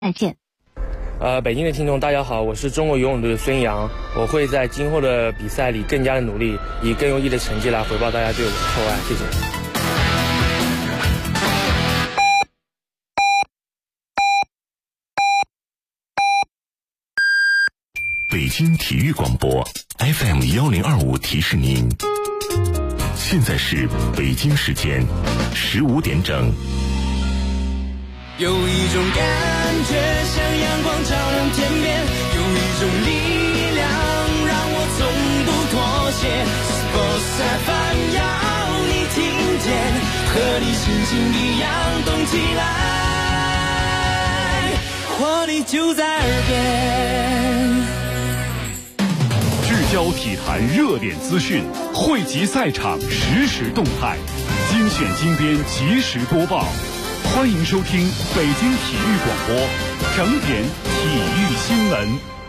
再见。 北京的听众大家好，我是中国游泳队的孙杨，我会在今后的比赛里更加的努力，以更优异的成绩来回报大家对我的厚爱，谢谢。 北京体育广播 FM1025 提示您，现在是北京时间15点整。 有一种感觉像阳光照亮天边，有一种力量让我从不妥协。Sports FM 要你听见，和你心情一样动起来，活力就在耳边。 聚焦体坛热点资讯，汇集赛场实时动态，精选精编及时播报。欢迎收听北京体育广播整点体育新闻。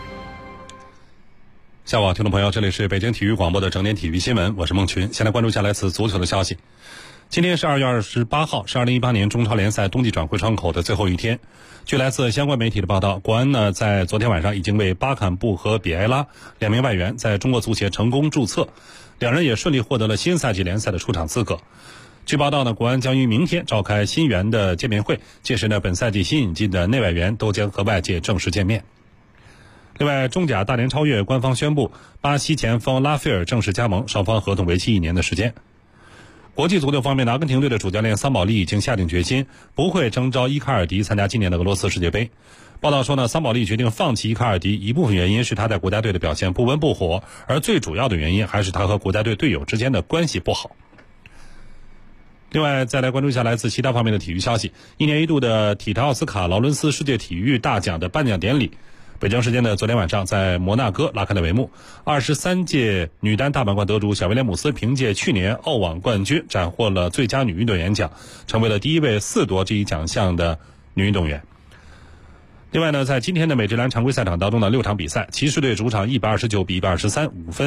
下午好，听众朋友，这里是北京体育广播的整点体育新闻，我是孟群。先来关注一下来自足球的消息。今天是2月28号，是2018年中超联赛冬季转会窗口的最后一天。据来自相关媒体的报道，国安呢在昨天晚上已经为巴坎布和比埃拉2名外援在中国足协成功注册，两人也顺利获得了新赛季联赛的出场资格。据报道呢，国安将于明天召开新援的见面会，届时呢，本赛季新引进的内外援都将和外界正式见面。另外，中甲大连超越官方宣布，巴西前锋拉斐尔正式加盟，双方合同为期1年的时间。国际足球方面的阿根廷队的主教练桑保利已经下定决心，不会征召伊卡尔迪参加今年的俄罗斯世界杯。报道说呢，桑保利决定放弃伊卡尔迪，一部分原因是他在国家队的表现不温不火，而最主要的原因还是他和国家队队友之间的关系不好。另外，再来关注一下来自其他方面的体育消息。1年1度的体坛奥斯卡劳伦斯世界体育大奖的颁奖典礼，北京时间的昨天晚上在摩纳哥拉开了帷幕。23届女单大满贯得主小威廉姆斯凭借去年澳网冠军斩获了最佳女运动员奖，成为了第一位4夺这一奖项的女运动员。另外呢，在今天的美职篮常规赛场当中的6场比赛，骑士队主场129比123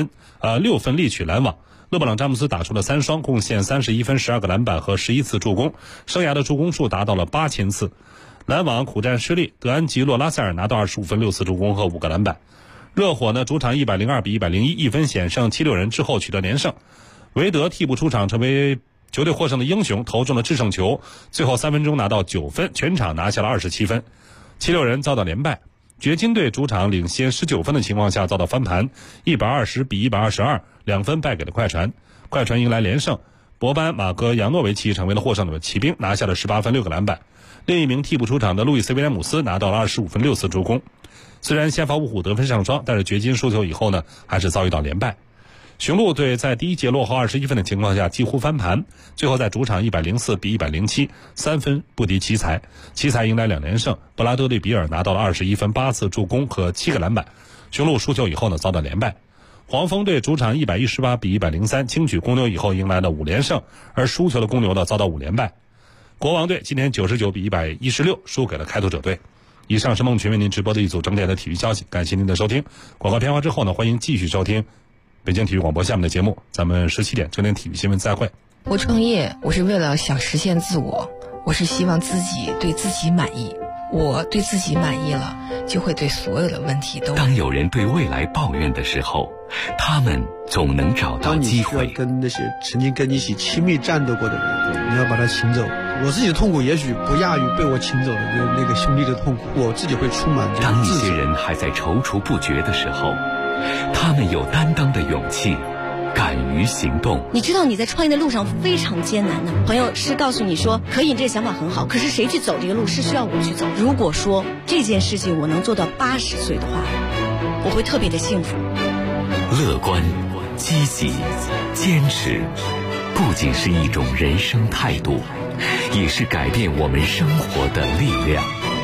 6分力取篮网。勒布朗詹姆斯打出了3双，贡献31分、12个篮板和11次助攻，生涯的助攻数达到了8000次。篮网苦战失利，德安吉洛拉塞尔拿到25分、6次助攻和5个篮板。热火呢主场102比101，1分险胜76人之后取得连胜。韦德替补出场成为球队获胜的英雄，投中了制胜球，最后3分钟拿到9分，全场拿下了27分。76人遭到连败。掘金队主场领先19分的情况下遭到翻盘，120比122，2分败给了快船。快船迎来连胜，博班、马戈扬诺维奇成为了获胜的骑兵，拿下了18分、6个篮板。另一名替补出场的路易斯威廉姆斯拿到了25分、6次助攻。虽然先发五虎得分上双，但是掘金输球以后呢，还是遭遇到连败。雄鹿队在第一节落后21分的情况下几乎翻盘，最后在主场104比107，3分不敌奇才。奇才迎来2连胜，布拉德利比尔拿到了21分、8次助攻和7个篮板。雄鹿输球以后呢，遭到连败。黄蜂队主场118比103轻取公牛以后迎来了5连胜，而输球的公牛呢遭到5连败。国王队今天99比116输给了开拓者队。以上是孟群为您直播的一组整点的体育消息，感谢您的收听。广告片花之后呢，欢迎继续收听北京体育广播下面的节目，咱们17点整点体育新闻再会。 我创业，我是为了想实现自我，我是希望自己对自己满意。我对自己满意了，就会对所有的问题都。 当有人对未来抱怨的时候，他们总能找到机会。 当你需要跟那些曾经跟你一起亲密战斗过的人，你要把他请走。我自己的痛苦也许不亚于被我请走的那个兄弟的痛苦，我自己会充满这种当一自责。 些人还在踌躇不决的时候，他们有担当的勇气，敢于行动。 你知道你在创业的路上非常艰难的，朋友是告诉你说可以，你这个想法很好，可是谁去走这个路是需要我去走。如果说这件事情我能做到80岁的话，我会特别的幸福。 乐观、积极、坚持，不仅是一种人生态度，也是改变我们生活的力量。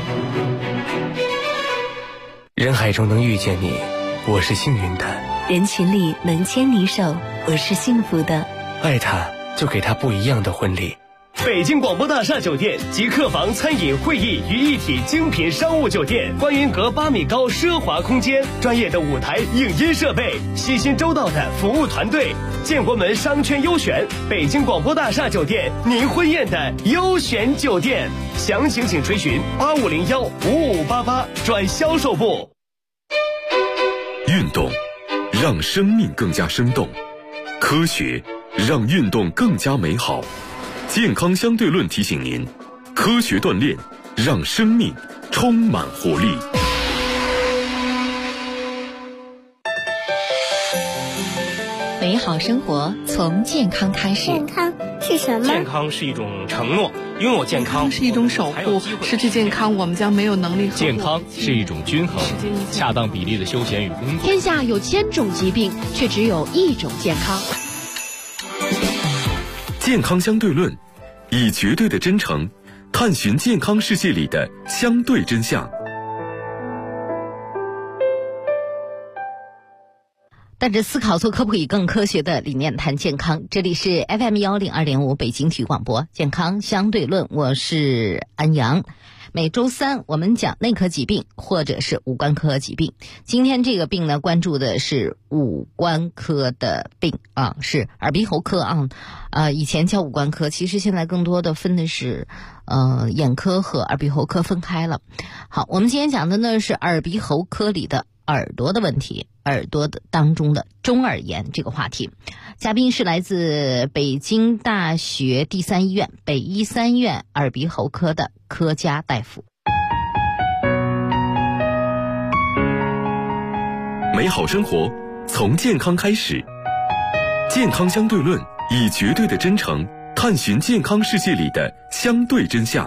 人海中能遇见你，我是幸运的； 人群里能牵你手，我是幸福的。 爱他，就给他不一样的婚礼。 北京广播大厦酒店集客房、餐饮、会议于一体精品商务酒店，观云阁8米高奢华空间，专业的舞台影音设备，细心周到的服务团队，建国门商圈优选，北京广播大厦酒店，您婚宴的优选酒店。详情请垂询8501-5588转销售部。 运动让生命更加生动，科学让运动更加美好。健康相对论提醒您，科学锻炼让生命充满活力。 美好生活从健康开始。 健康是什么？ 健康是一种承诺，拥有健康是一种守护，失去健康我们将没有能力。 健康是一种均衡，恰当比例的休闲与工作。 天下有1000种疾病，却只有1种健康。 健康相对论，以绝对的真诚探寻健康世界里的相对真相。 带着思考做科普以更科学的理念谈健康，这里是 FM102.5 北京体育广播健康相对论，我是安阳。每周三我们讲内科疾病或者是五官科疾病。今天这个病呢，关注的是五官科的病啊，是耳鼻喉科啊。以前叫五官科，其实现在更多的分的是眼科和耳鼻喉科分开了。好，我们今天讲的呢是耳鼻喉科里的耳朵的问题，耳朵的当中的中耳炎这个话题。嘉宾是来自北京大学第3医院北医3院耳鼻喉科的柯佳大夫。 美好生活从健康开始，健康相对论，以绝对的真诚探寻健康世界里的相对真相。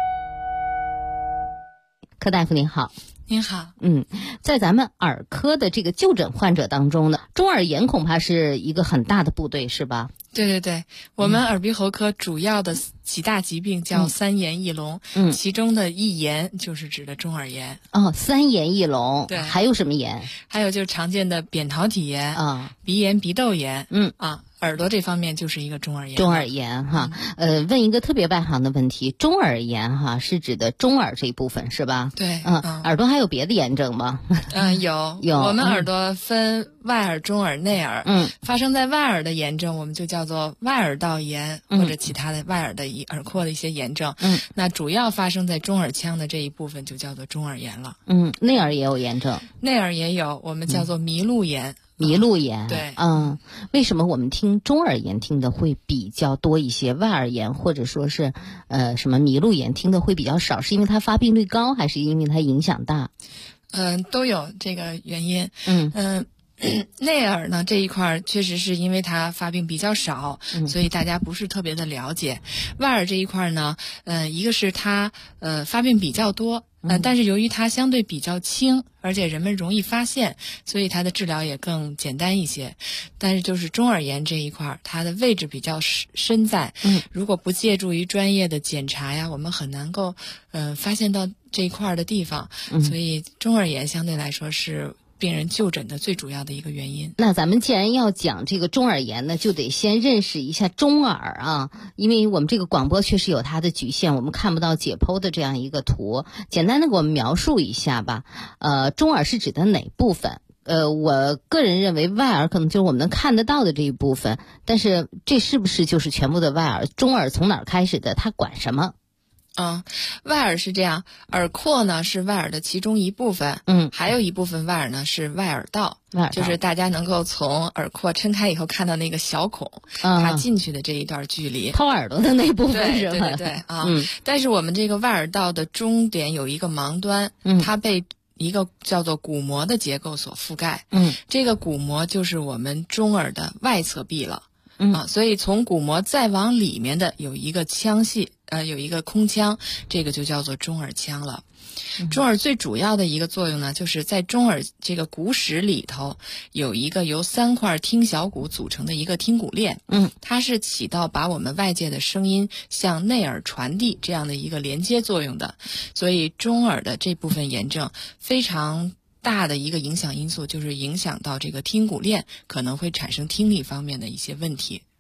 柯大夫您好。 您好。 在咱们耳科的这个就诊患者当中呢，中耳炎恐怕是一个很大的部队，是吧？ 对对对，我们耳鼻喉科主要的几大疾病叫3炎一聋，其中的1炎就是指的中耳炎。 哦，3炎一聋， 对， 还有什么炎？ 还有就是常见的扁桃体炎啊、鼻炎、鼻窦炎，耳朵这方面就是一个中耳炎。 中耳炎哈，问一个特别外行的问题，中耳炎哈是指的中耳这一部分是吧？ 对， 耳朵还有别的炎症吗？ 有。我们耳朵分外耳、中耳、内耳。发生在外耳的炎症，我们就叫做外耳道炎，或者其他的外耳的耳廓的一些炎症。那主要发生在中耳腔的这一部分就叫做中耳炎了。 内耳也有炎症？ 内耳也有，我们叫做麋鹿炎。 麋鹿炎， 对， 为什么我们听中耳炎听的会比较多一些，外耳炎或者说是什么麋鹿炎听的会比较少？是因为它发病率高，还是因为它影响大？ 都有这个原因。内耳呢这一块确实是因为它发病比较少，所以大家不是特别的了解。外耳这一块呢，一个是它发病比较多，但是由于它相对比较轻，而且人们容易发现，所以它的治疗也更简单一些。但是就是中耳炎这一块，它的位置比较深在，如果不借助于专业的检查呀，我们很难够发现到这一块的地方，所以中耳炎相对来说是病人就诊的最主要的一个原因。 那咱们既然要讲这个中耳炎呢，就得先认识一下中耳啊，因为我们这个广播确实有它的局限，我们看不到解剖的这样一个图，简单的给我们描述一下吧。中耳是指的哪部分？我个人认为外耳可能就是我们能看得到的这一部分，但是这是不是就是全部的外耳？中耳从哪儿开始的？它管什么？ 外耳是这样，耳廓呢是外耳的其中一部分，还有一部分外耳呢是外耳道，就是大家能够从耳廓撑开以后看到那个小孔，它进去的这一段距离， 掏耳朵的那部分是吧？ 对但是我们这个外耳道的终点有一个盲端，它被一个叫做鼓膜的结构所覆盖，这个鼓膜就是我们中耳的外侧壁了。所以从鼓膜再往里面的有一个腔隙，有一个空腔，这个就叫做中耳腔了。中耳最主要的一个作用呢，就是在中耳这个骨室里头有一个由3块听小骨组成的一个听骨链，它是起到把我们外界的声音向内耳传递这样的一个连接作用的。所以中耳的这部分炎症非常大的一个影响因素就是影响到这个听骨链，可能会产生听力方面的一些问题。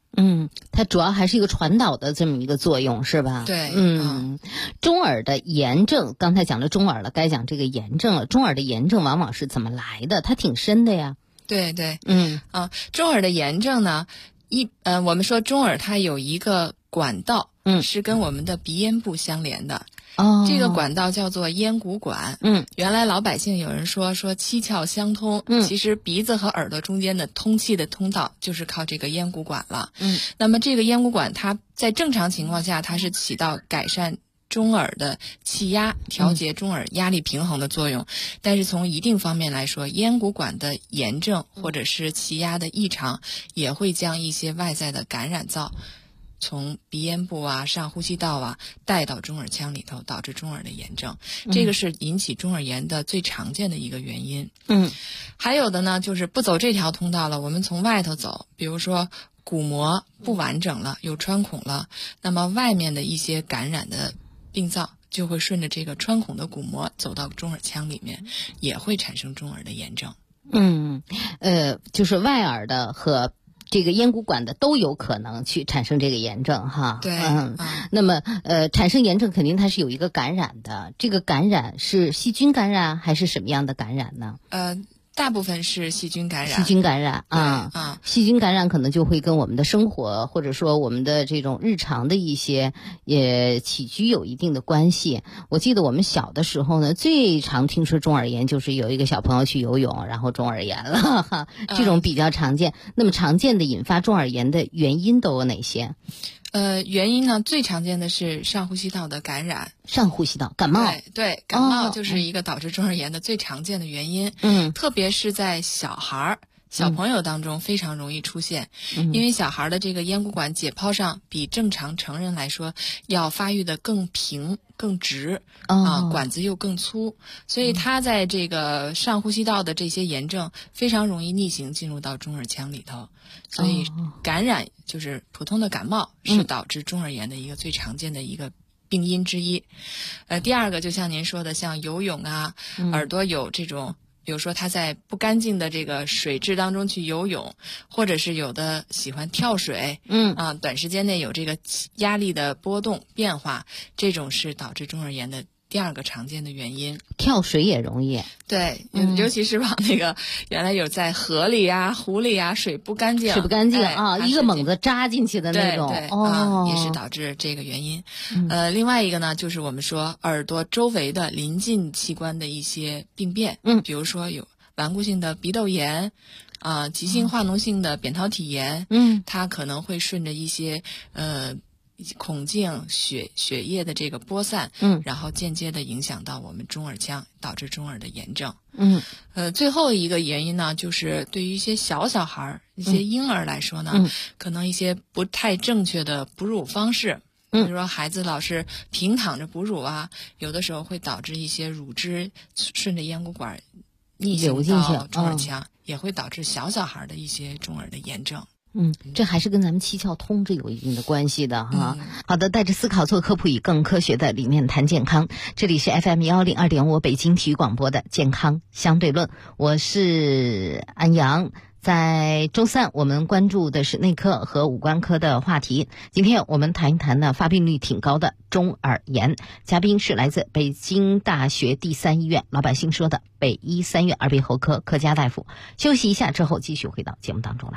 它主要还是一个传导的这么一个作用，是吧？ 对， 中耳的炎症，刚才讲了中耳了，该讲这个炎症了。中耳的炎症往往是怎么来的？它挺深的呀。 对，中耳的炎症呢，我们说中耳它有一个管道，是跟我们的鼻咽部相连的。这个管道叫做咽鼓管。原来老百姓有人说七窍相通，其实鼻子和耳朵中间的通气的通道就是靠这个咽鼓管了。那么这个咽鼓管它在正常情况下，它是起到改善中耳的气压、调节中耳压力平衡的作用。但是从一定方面来说，咽鼓管的炎症或者是气压的异常，也会将一些外在的感染灶从鼻咽部啊、上呼吸道啊带到中耳腔里头，导致中耳的炎症。这个是引起中耳炎的最常见的一个原因。还有的呢，就是不走这条通道了，我们从外头走，比如说鼓膜不完整了，有穿孔了，那么外面的一些感染的病灶就会顺着这个穿孔的鼓膜走到中耳腔里面，也会产生中耳的炎症。 就是外耳的和这个咽鼓管的都有可能去产生这个炎症哈。 对， 那么产生炎症肯定它是有一个感染的，这个感染是细菌感染还是什么样的感染呢？ 大部分是细菌感染。 细菌感染细菌感染可能就会跟我们的生活或者说我们的这种日常的一些起居有一定的关系。我记得我们小的时候呢，最常听说中耳炎就是有一个小朋友去游泳，然后中耳炎了哈，这种比较常见。那么常见的引发中耳炎的原因都有哪些？ 原因呢，最常见的是上呼吸道的感染。 上呼吸道感冒。 对，感冒就是一个导致中耳炎的最常见的原因。特别是在小朋友当中非常容易出现。因为小孩的这个咽鼓管解剖上比正常成人来说要发育的更平更直管子又更粗，所以他在这个上呼吸道的这些炎症非常容易逆行进入到中耳腔里头。所以感染就是普通的感冒是导致中耳炎的一个最常见的一个病因之一。第二个就像您说的，像游泳啊，耳朵有这种，比如说他在不干净的这个水质当中去游泳，或者是有的喜欢跳水，短时间内有这个压力的波动变化，这种是导致中耳炎的第二个常见的原因。 跳水也容易。 对，尤其是往那个原来有在河里啊、湖里啊，水不干净， 一个猛子扎进去的那种。 也是导致这个原因。另外一个呢，就是我们说耳朵周围的邻近器官的一些病变，比如说有顽固性的鼻窦炎。急性化脓性的扁桃体炎，它可能会顺着一些孔径血液的这个播散，然后间接的影响到我们中耳腔，导致中耳的炎症。最后一个原因呢，就是对于一些小孩、一些婴儿来说呢，可能一些不太正确的哺乳方式，比如说孩子老是平躺着哺乳啊，有的时候会导致一些乳汁顺着咽鼓管逆行到中耳腔，也会导致小孩的一些中耳的炎症。 这还是跟咱们七窍通着有一定的关系的哈。好的，带着思考做科普，以更科学的理念谈健康。这里是 FM102.5 北京体育广播的健康相对论，我是安阳。在周三我们关注的是内科和五官科的话题，今天我们谈一谈呢发病率挺高的中耳炎，嘉宾是来自北京大学第三医院老百姓说的北医三院耳鼻喉科科家大夫。休息一下之后继续回到节目当中来。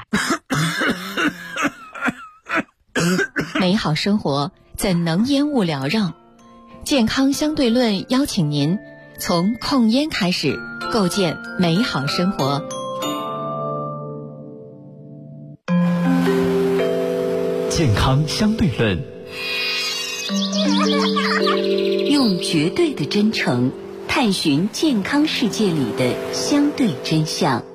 美好生活怎能烟雾缭绕？健康相对论邀请您从控烟开始，构建美好生活。 健康相对论， 用绝对的真诚探寻健康世界里的相对真相。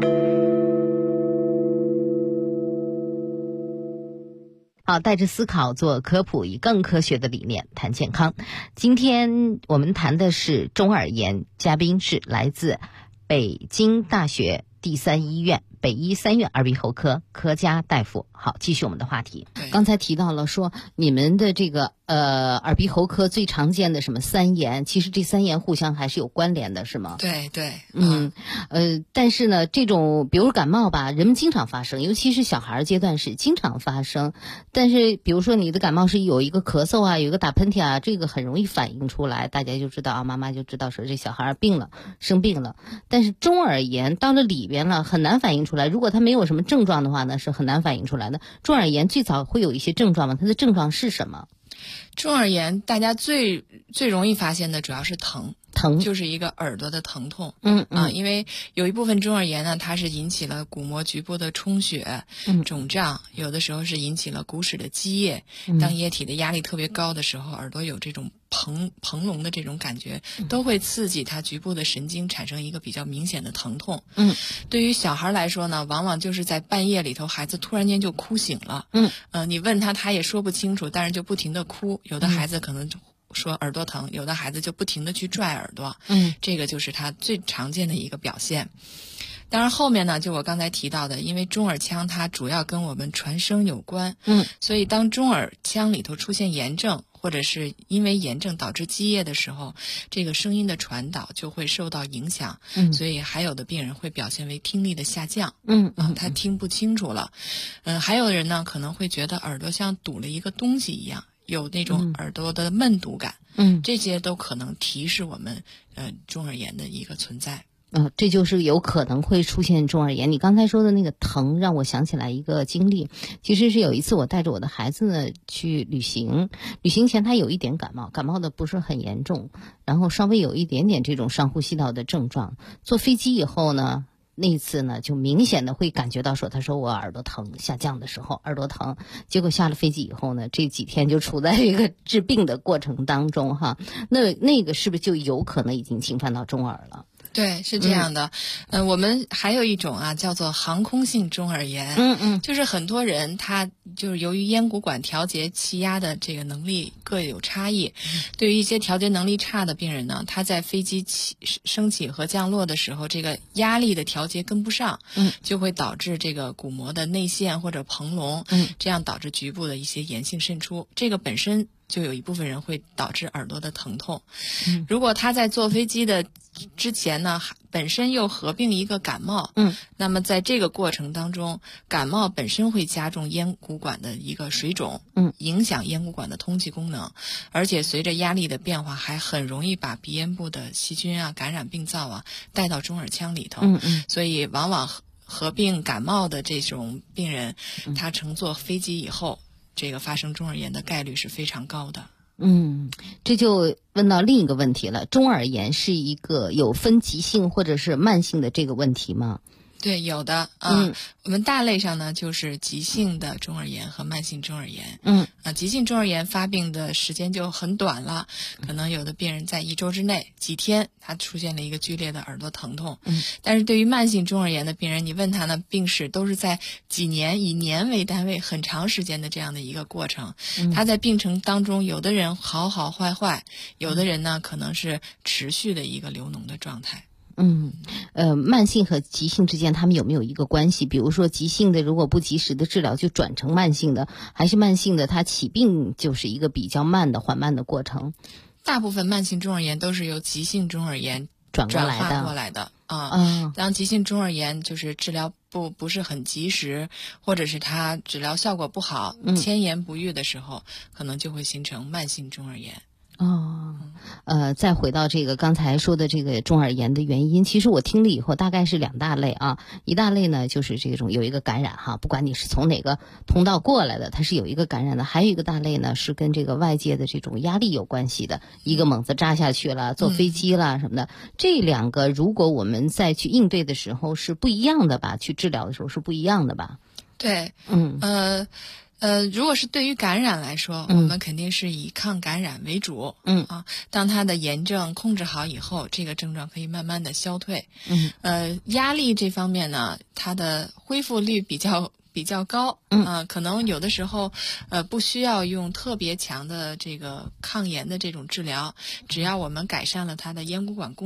好，带着思考做科普，以更科学的理念谈健康。今天我们谈的是中耳炎，嘉宾是来自北京大学第三医院北医三院耳鼻喉科科家大夫。好，继续我们的话题。刚才提到了说你们的这个耳鼻喉科最常见的什么3炎，其实这3炎互相还是有关联的，是吗？ 对对， 但是呢，这种比如感冒吧，人们经常发生，尤其是小孩阶段是经常发生。但是比如说你的感冒是有一个咳嗽啊，有一个打喷嚏啊，这个很容易反映出来，大家就知道啊，妈妈就知道说这小孩生病了。但是中耳炎到了里边了，很难反映出来。如果他没有什么症状的话呢，是很难反映出来的。中耳炎最早会有一些症状吗？它的症状是什么？ 中耳炎大家最容易发现的主要是疼，就是一个耳朵的疼痛。因为有一部分中耳炎呢，它是引起了鼓膜局部的充血、肿胀，有的时候是引起了鼓室的积液。当液体的压力特别高的时候，耳朵有这种蓬隆的这种感觉，都会刺激它局部的神经，产生一个比较明显的疼痛。对于小孩来说呢，往往就是在半夜里头，孩子突然间就哭醒了。你问他也说不清楚，但是就不停的哭。有的孩子可能说耳朵疼，有的孩子就不停的去拽耳朵。这个就是他最常见的一个表现。当然后面呢，就我刚才提到的，因为中耳腔它主要跟我们传声有关，所以当中耳腔里头出现炎症，或者是因为炎症导致积液的时候，这个声音的传导就会受到影响。所以还有的病人会表现为听力的下降。他听不清楚了。还有的人呢，可能会觉得耳朵像堵了一个东西一样，有那种耳朵的闷堵感。这些都可能提示我们中耳炎的一个存在。 这就是有可能会出现中耳炎。你刚才说的那个疼让我想起来一个经历，其实是有一次我带着我的孩子呢去旅行前他有一点感冒的不是很严重，然后稍微有一点点这种上呼吸道的症状。坐飞机以后呢，那一次呢就明显的会感觉到说，他说我耳朵疼，下降的时候耳朵疼，结果下了飞机以后呢，这几天就处在一个治病的过程当中哈。那个是不是就有可能已经侵犯到中耳了？ 对，是这样的。我们还有一种啊，叫做航空性中耳炎。就是很多人他就是由于咽鼓管调节气压的这个能力各有差异。对于一些调节能力差的病人呢，他在飞机升起和降落的时候，这个压力的调节跟不上，就会导致这个鼓膜的内陷或者膨隆，这样导致局部的一些炎性渗出。这个本身就有一部分人会导致耳朵的疼痛。如果他在坐飞机的之前呢，本身又合并一个感冒，那么在这个过程当中，感冒本身会加重咽鼓管的一个水肿，影响咽鼓管的通气功能，而且随着压力的变化，还很容易把鼻咽部的细菌啊、感染病灶啊带到中耳腔里头。所以往往合并感冒的这种病人，他乘坐飞机以后，这个发生中耳炎的概率是非常高的。 这就问到另一个问题了，中耳炎是一个有分急性或者是慢性的这个问题吗？ 对，有的我们大类上呢，就是急性的中耳炎和慢性中耳炎。急性中耳炎发病的时间就很短了，可能有的病人在1周之内几天，他出现了一个剧烈的耳朵疼痛。但是对于慢性中耳炎的病人，你问他呢，病史都是在几年，以年为单位，很长时间的这样的一个过程。他在病程当中，有的人好好坏坏，有的人呢可能是持续的一个流脓的状态。 慢性和急性之间他们有没有一个关系？比如说急性的如果不及时的治疗就转成慢性的，还是慢性的它起病就是一个比较缓慢的过程？ 大部分慢性中耳炎都是由急性中耳炎转化过来的当急性中耳炎就是治疗不是很及时，或者是它治疗效果不好，迁延不愈的时候，可能就会形成慢性中耳炎。 再回到这个刚才说的这个中耳炎的原因，其实我听了以后大概是2大类啊。一大类呢就是这种有一个感染哈，不管你是从哪个通道过来的，它是有一个感染的。还有一个大类呢是跟这个外界的这种压力有关系的，一个猛子扎下去了，坐飞机了什么的。这2个如果我们再去应对的时候是不一样的吧，去治疗的时候是不一样的吧？ 对，如果是对于感染来说，我们肯定是以抗感染为主。当它的炎症控制好以后，这个症状可以慢慢的消退。压力这方面呢，它的恢复率比较高。可能有的时候不需要用特别强的这个抗炎的这种治疗，只要我们改善了它的咽鼓管功能，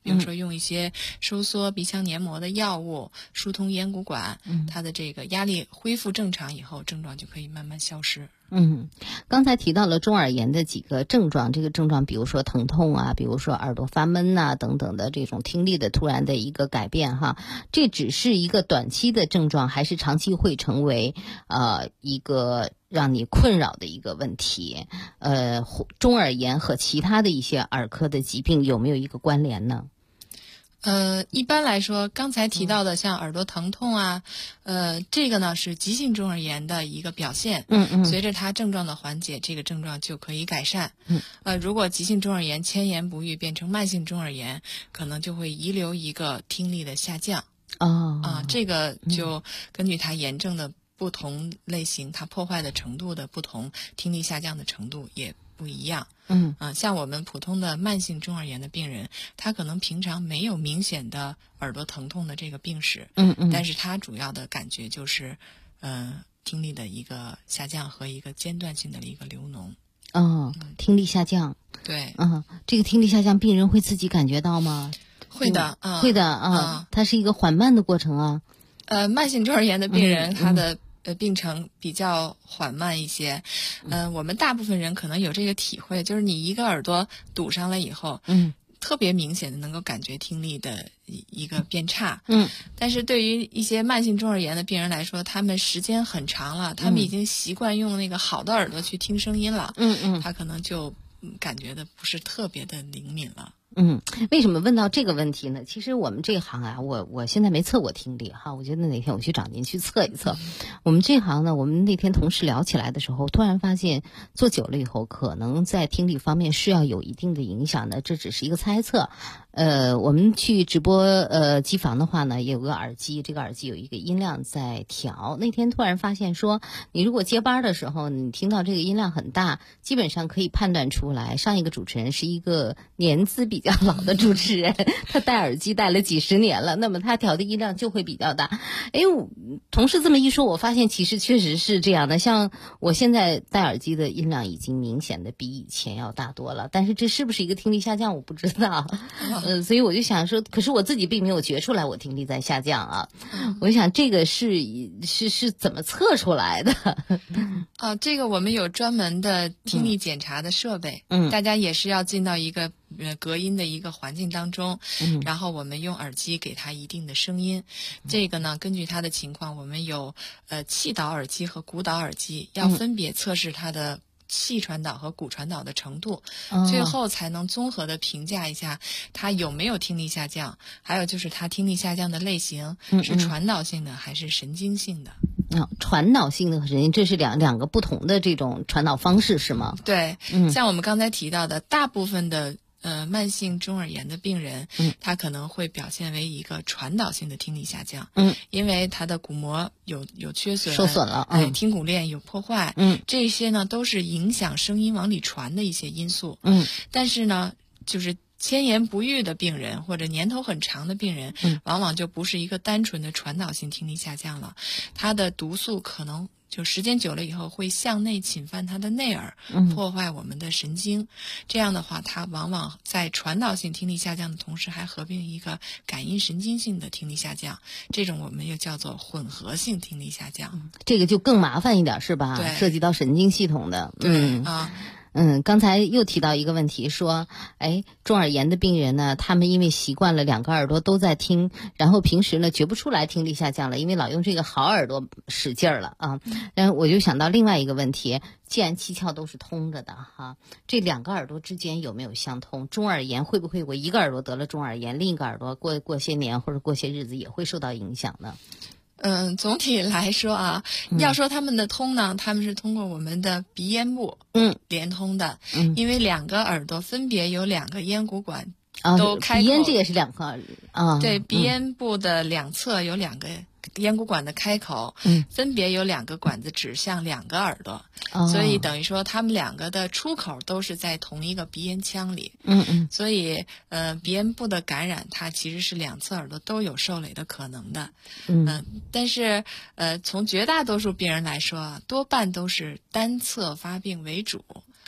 比如说用一些收缩鼻腔黏膜的药物，疏通咽鼓管，它的这个压力恢复正常以后，症状就可以慢慢消失。 刚才提到了中耳炎的几个症状，这个症状比如说疼痛啊，比如说耳朵发闷啊等等的这种听力的突然的一个改变哈，这只是一个短期的症状，还是长期会成为一个让你困扰的一个问题？中耳炎和其他的一些耳科的疾病有没有一个关联呢？ 一般来说，刚才提到的像耳朵疼痛啊，这个呢是急性中耳炎的一个表现。随着它症状的缓解，这个症状就可以改善。如果急性中耳炎迁延不愈变成慢性中耳炎，可能就会遗留一个听力的下降。这个就根据它炎症的不同类型，它破坏的程度的不同，听力下降的程度也不一样。像我们普通的慢性中耳炎的病人，他可能平常没有明显的耳朵疼痛的这个病史，但是他主要的感觉就是听力的一个下降和一个间断性的一个流脓。 听力下降。 对。 这个听力下降病人会自己感觉到吗？ 会的。 会的。它是一个缓慢的过程啊。 慢性中耳炎的病人，他的病程比较缓慢一些。我们大部分人可能有这个体会，就是你一个耳朵堵上了以后，特别明显的能够感觉听力的一个变差。但是对于一些慢性中耳炎的病人来说，他们时间很长了，他们已经习惯用那个好的耳朵去听声音了。他可能就感觉的不是特别的灵敏了。 为什么问到这个问题呢？其实我们这行啊，我现在没测过听力哈，我觉得哪天我去找您去测一测。我们这行呢，我们那天同事聊起来的时候，突然发现做久了以后，可能在听力方面是要有一定的影响的，这只是一个猜测。我们去直播机房的话呢，有个耳机，这个耳机有一个音量在调。那天突然发现说，你如果接班的时候，你听到这个音量很大，基本上可以判断出来，上一个主持人是一个年资比较老的主持人，他戴耳机戴了几十年了，那么他调的音量就会比较大。同事这么一说，我发现其实确实是这样的。像我现在戴耳机的音量已经明显的比以前要大多了，但是这是不是一个听力下降，我不知道。所以我就想说，可是我自己并没有觉出来我听力在下降啊。我就想这个是怎么测出来的？ 这个我们有专门的听力检查的设备，大家也是要进到一个隔音的一个环境当中，然后我们用耳机给它一定的声音。这个呢，根据它的情况，我们有气导耳机和鼓导耳机，要分别测试它的气传导和鼓传导的程度，最后才能综合的评价一下它有没有听力下降，还有就是它听力下降的类型是传导性的还是神经性的。 传导性的和神经，这是两个不同的这种传导方式是吗？ 对，像我们刚才提到的，大部分的慢性中耳炎的病人，他可能会表现为一个传导性的听力下降，因为他的鼓膜有缺损、 受损了， 听骨链有破坏，这些呢都是影响声音往里传的一些因素，但是呢，就是迁延不愈的病人或者年头很长的病人，往往就不是一个单纯的传导性听力下降了，它的毒素可能就时间久了以后会向内侵犯它的内耳，破坏我们的神经。这样的话，它往往在传导性听力下降的同时，还合并一个感应神经性的听力下降，这种我们又叫做混合性听力下降。 这个就更麻烦一点是吧？ 对， 涉及到神经系统的。刚才又提到一个问题，说，中耳炎的病人呢，他们因为习惯了两个耳朵都在听，然后平时呢觉不出来听力下降了，因为老用这个好耳朵使劲儿了啊。然后我就想到另外一个问题，既然七窍都是通着的哈，这两个耳朵之间有没有相通？中耳炎会不会我一个耳朵得了中耳炎，另一个耳朵过些年或者过些日子也会受到影响呢？ 总体来说啊，要说他们的通呢，他们是通过我们的鼻咽部连通的，因为两个耳朵分别有两个咽鼓管都开口， 鼻咽这也是两个啊， 对，鼻咽部的两侧有两个咽鼓管的开口，分别有两个管子指向两个耳朵，所以等于说他们两个的出口都是在同一个鼻咽腔里，所以鼻咽部的感染它其实是两侧耳朵都有受累的可能的，但是从绝大多数病人来说啊，多半都是单侧发病为主。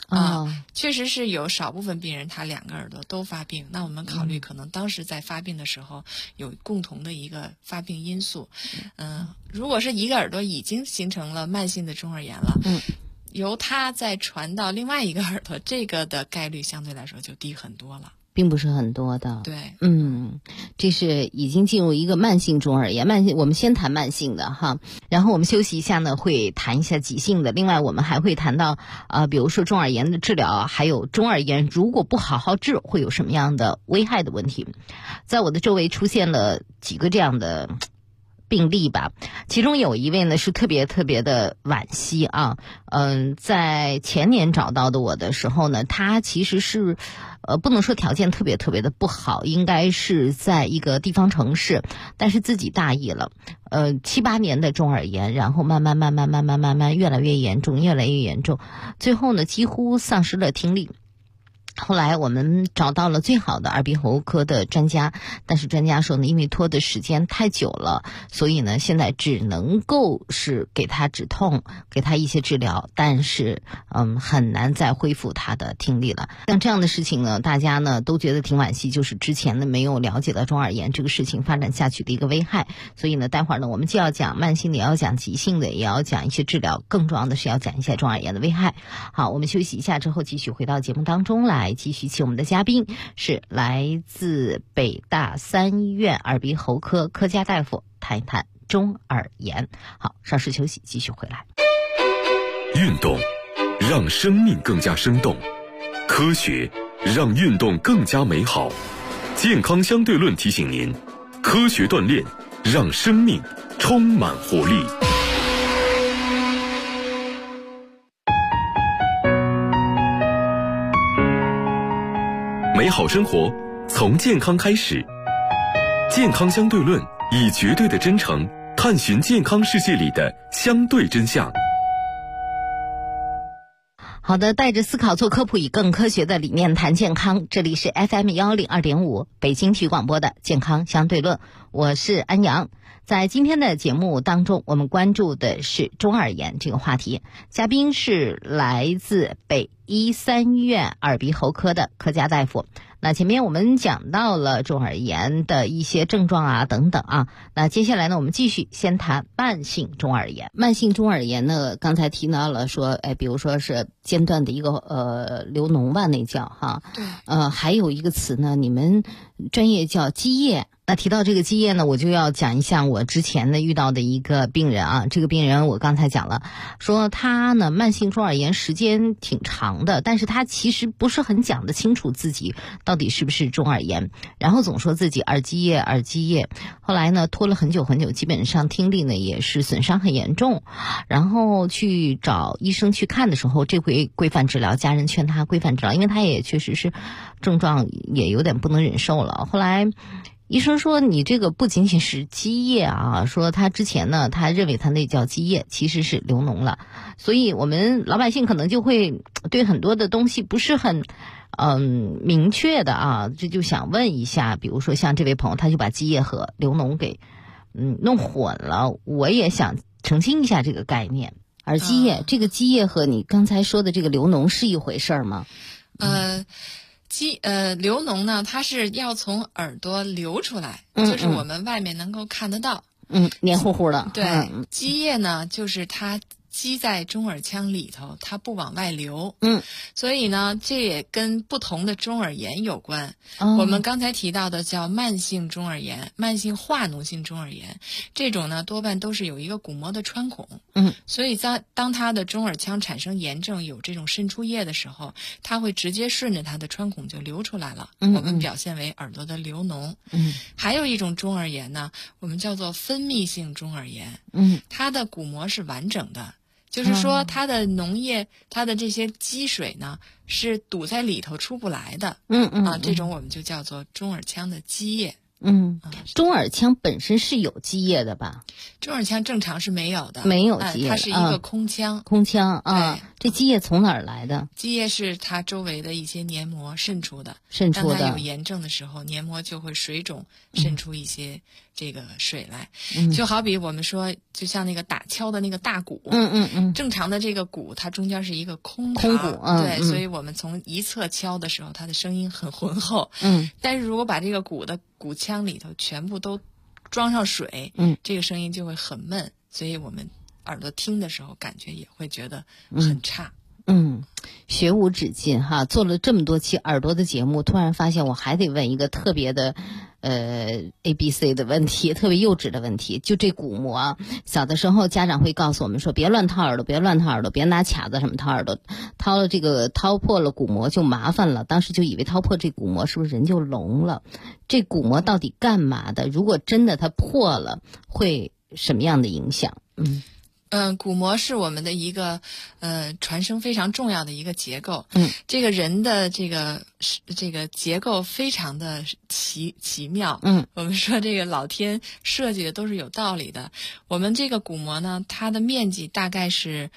确实是有少部分病人他2个耳朵都发病，那我们考虑可能当时在发病的时候有共同的一个发病因素。如果是一个耳朵已经形成了慢性的中耳炎了，由它再传到另外一个耳朵，这个的概率相对来说就低很多了。 并不是很多的。 对， 这是已经进入一个慢性中耳炎。我们先谈慢性的哈，然后我们休息一下呢，会谈一下急性的。另外我们还会谈到比如说中耳炎的治疗，还有中耳炎如果不好好治会有什么样的危害的问题。在我的周围出现了几个这样的病例吧，其中有一位呢是特别特别的惋惜啊。在前年找到的我的时候呢，他其实是不能说条件特别特别的不好，应该是在一个地方城市，但是自己大意了，7、8年的中耳炎，然后慢慢越来越严重，最后呢几乎丧失了听力。后来我们找到了最好的耳鼻喉科的专家，但是专家说呢，因为拖的时间太久了，所以呢现在只能够是给他止痛，给他一些治疗，但是很难再恢复他的听力了。像这样的事情呢，大家呢都觉得挺惋惜，就是之前呢没有了解到中耳炎这个事情发展下去的一个危害。所以呢待会儿呢我们既要讲慢性的，也要讲急性的，也要讲一些治疗，更重要的是要讲一下中耳炎的危害。好，我们休息一下之后继续回到节目当中来，继续请我们的嘉宾是来自北大3医院耳鼻喉科柯佳大夫，谈一谈中耳炎。好，稍事休息，继续回来。 运动让生命更加生动，科学让运动更加美好。健康相对论提醒您，科学锻炼让生命充满活力。美好生活从健康开始，健康相对论以绝对的真诚探寻健康世界里的相对真相。 好的，带着思考做科普，以更科学的理念谈健康。这里是 FM102.5 北京体育广播的健康相对论，我是安阳。在今天的节目当中，我们关注的是中耳炎这个话题，嘉宾是来自北医3医院耳鼻喉科的柯佳大夫。那前面我们讲到了中耳炎的一些症状啊等等啊，那接下来呢我们继续先谈慢性中耳炎。慢性中耳炎呢，刚才提到了说比如说是间断的一个流脓吧，那叫哈，还有一个词呢你们专业叫积液。那提到这个积液呢，我就要讲一下我之前呢遇到的一个病人啊。这个病人我刚才讲了，说他呢慢性中耳炎时间挺长的，但是他其实不是很讲得清楚自己到底是不是中耳炎，然后总说自己耳积液，后来呢拖了很久，基本上听力呢也是损伤很严重，然后去找医生去看的时候，这回规范治疗，家人劝他规范治疗，因为他也确实是症状也有点不能忍受了。后来医生说你这个不仅仅是积液啊，说他之前呢他认为他那叫积液，其实是流脓了。所以我们老百姓可能就会对很多的东西不是很明确的啊，这就想问一下，比如说像这位朋友他就把积液和流脓给弄混了，我也想澄清一下这个概念。耳积液这个积液和你刚才说的这个流脓是一回事吗？ 流脓呢，它是要从耳朵流出来，就是我们外面能够看得到， 黏糊糊的。 对，积液呢，就是它积在中耳腔里头，它不往外流。所以呢，这也跟不同的中耳炎有关。我们刚才提到的叫慢性中耳炎、慢性化脓性中耳炎，这种呢多半都是有一个鼓膜的穿孔。所以当它的中耳腔产生炎症，有这种渗出液的时候，它会直接顺着它的穿孔就流出来了。我们表现为耳朵的流脓。还有一种中耳炎呢，我们叫做分泌性中耳炎。它的鼓膜是完整的。就是说它的脓液，它的这些积水呢是堵在里头出不来的。这种我们就叫做中耳腔的积液。 中耳腔本身是有积液的吧？ 中耳腔正常是没有的， 没有积液， 它是一个空腔。 空腔啊，这积液从哪儿来的？ 积液是它周围的一些黏膜渗出的。当它有炎症的时候，黏膜就会水肿，渗出一些这个水来。就好比我们说，就像那个打敲的那个大鼓，正常的这个鼓，它中间是一个空鼓， 对，所以我们从一侧敲的时候，它的声音很浑厚。但是如果把这个鼓的鼓腔里头全部都装上水，这个声音就会很闷，所以我们耳朵听的时候感觉也会觉得很差。 学无止境哈，做了这么多期耳朵的节目，突然发现我还得问一个特别的ABC 的问题，特别幼稚的问题。就这鼓膜，小的时候家长会告诉我们说，别乱掏耳朵，别乱掏耳朵，别拿卡子什么掏耳朵，掏破了鼓膜就麻烦了。当时就以为掏破这鼓膜是不是人就聋了？这鼓膜到底干嘛的？如果真的它破了，会什么样的影响？ 鼓膜是我们的一个传声非常重要的一个结构。这个人的这个结构非常的奇妙。我们说这个老天设计的都是有道理的。我们这个鼓膜呢，它的面积大概是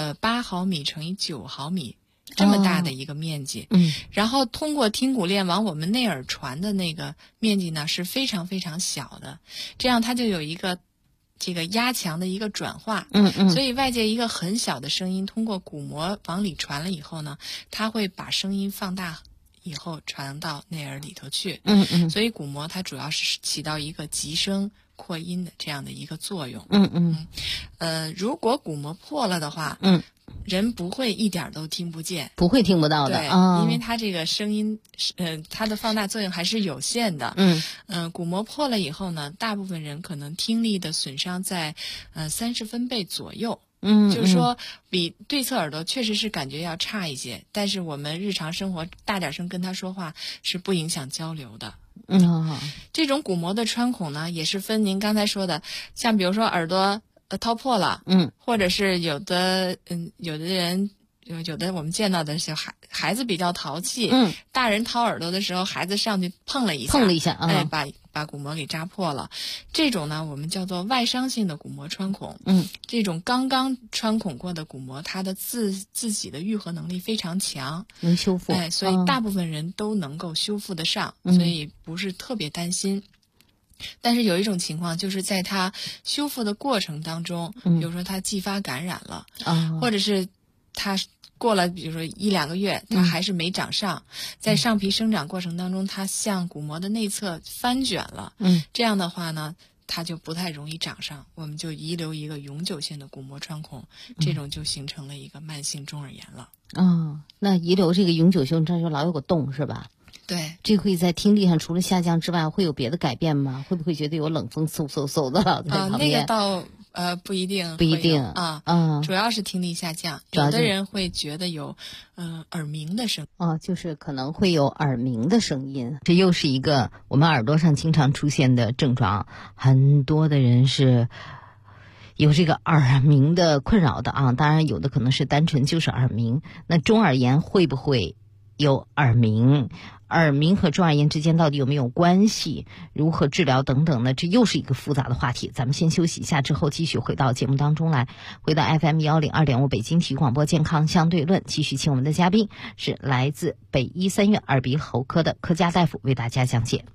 8毫米乘以9毫米。这么大的一个面积，然后通过听骨链往我们内耳传的那个面积呢是非常非常小的，这样它就有一个这个压强的一个转化，所以外界一个很小的声音通过鼓膜往里传了以后呢，它会把声音放大以后传到内耳里头去，所以鼓膜它主要是起到一个集声扩音的这样的一个作用。如果鼓膜破了的话，人不会一点都听不见， 不会听不到的， 对，因为它这个声音，它的放大作用还是有限的。鼓膜破了以后呢，大部分人可能听力的损伤在30分贝左右。就是说比对侧耳朵确实是感觉要差一些，但是我们日常生活大点声跟他说话是不影响交流的。这种鼓膜的穿孔呢，也是分您刚才说的，像比如说耳朵掏破了，或者是有的人，有的我们见到的小孩子比较淘气，大人掏耳朵的时候，孩子上去碰了一下，把鼓膜给扎破了。这种呢，我们叫做外伤性的鼓膜穿孔。这种刚刚穿孔过的鼓膜，它的自己的愈合能力非常强， 能修复。 所以大部分人都能够修复得上，所以不是特别担心。但是有一种情况，就是在它修复的过程当中，比如说它继发感染了，或者是它过了比如说1-2个月，它还是没长上，在上皮生长过程当中，它向鼓膜的内侧翻卷了，这样的话呢，它就不太容易长上，我们就遗留一个永久性的鼓膜穿孔，这种就形成了一个慢性中耳炎了。 那遗留这个永久性，这就老有个洞是吧？ 对， 这会在听力上除了下降之外，会有别的改变吗？会不会觉得有冷风嗖嗖嗖的老在旁边？ 那个倒不一定， 不一定主要是听力下降，有的人会觉得有耳鸣的声音，就是可能会有耳鸣的声音。这又是一个我们耳朵上经常出现的症状，很多的人是有这个耳鸣的困扰的啊。当然有的可能是单纯就是耳鸣。那中耳炎会不会有耳鸣？耳鸣和中耳炎之间到底有没有关系？如何治疗等等呢？这又是一个复杂的话题。咱们先休息一下，之后继续回到节目当中来。回到 FM102.5 北京体育广播健康相对论，继续请我们的嘉宾是来自北医3院耳鼻喉科的柯佳大夫为大家讲解。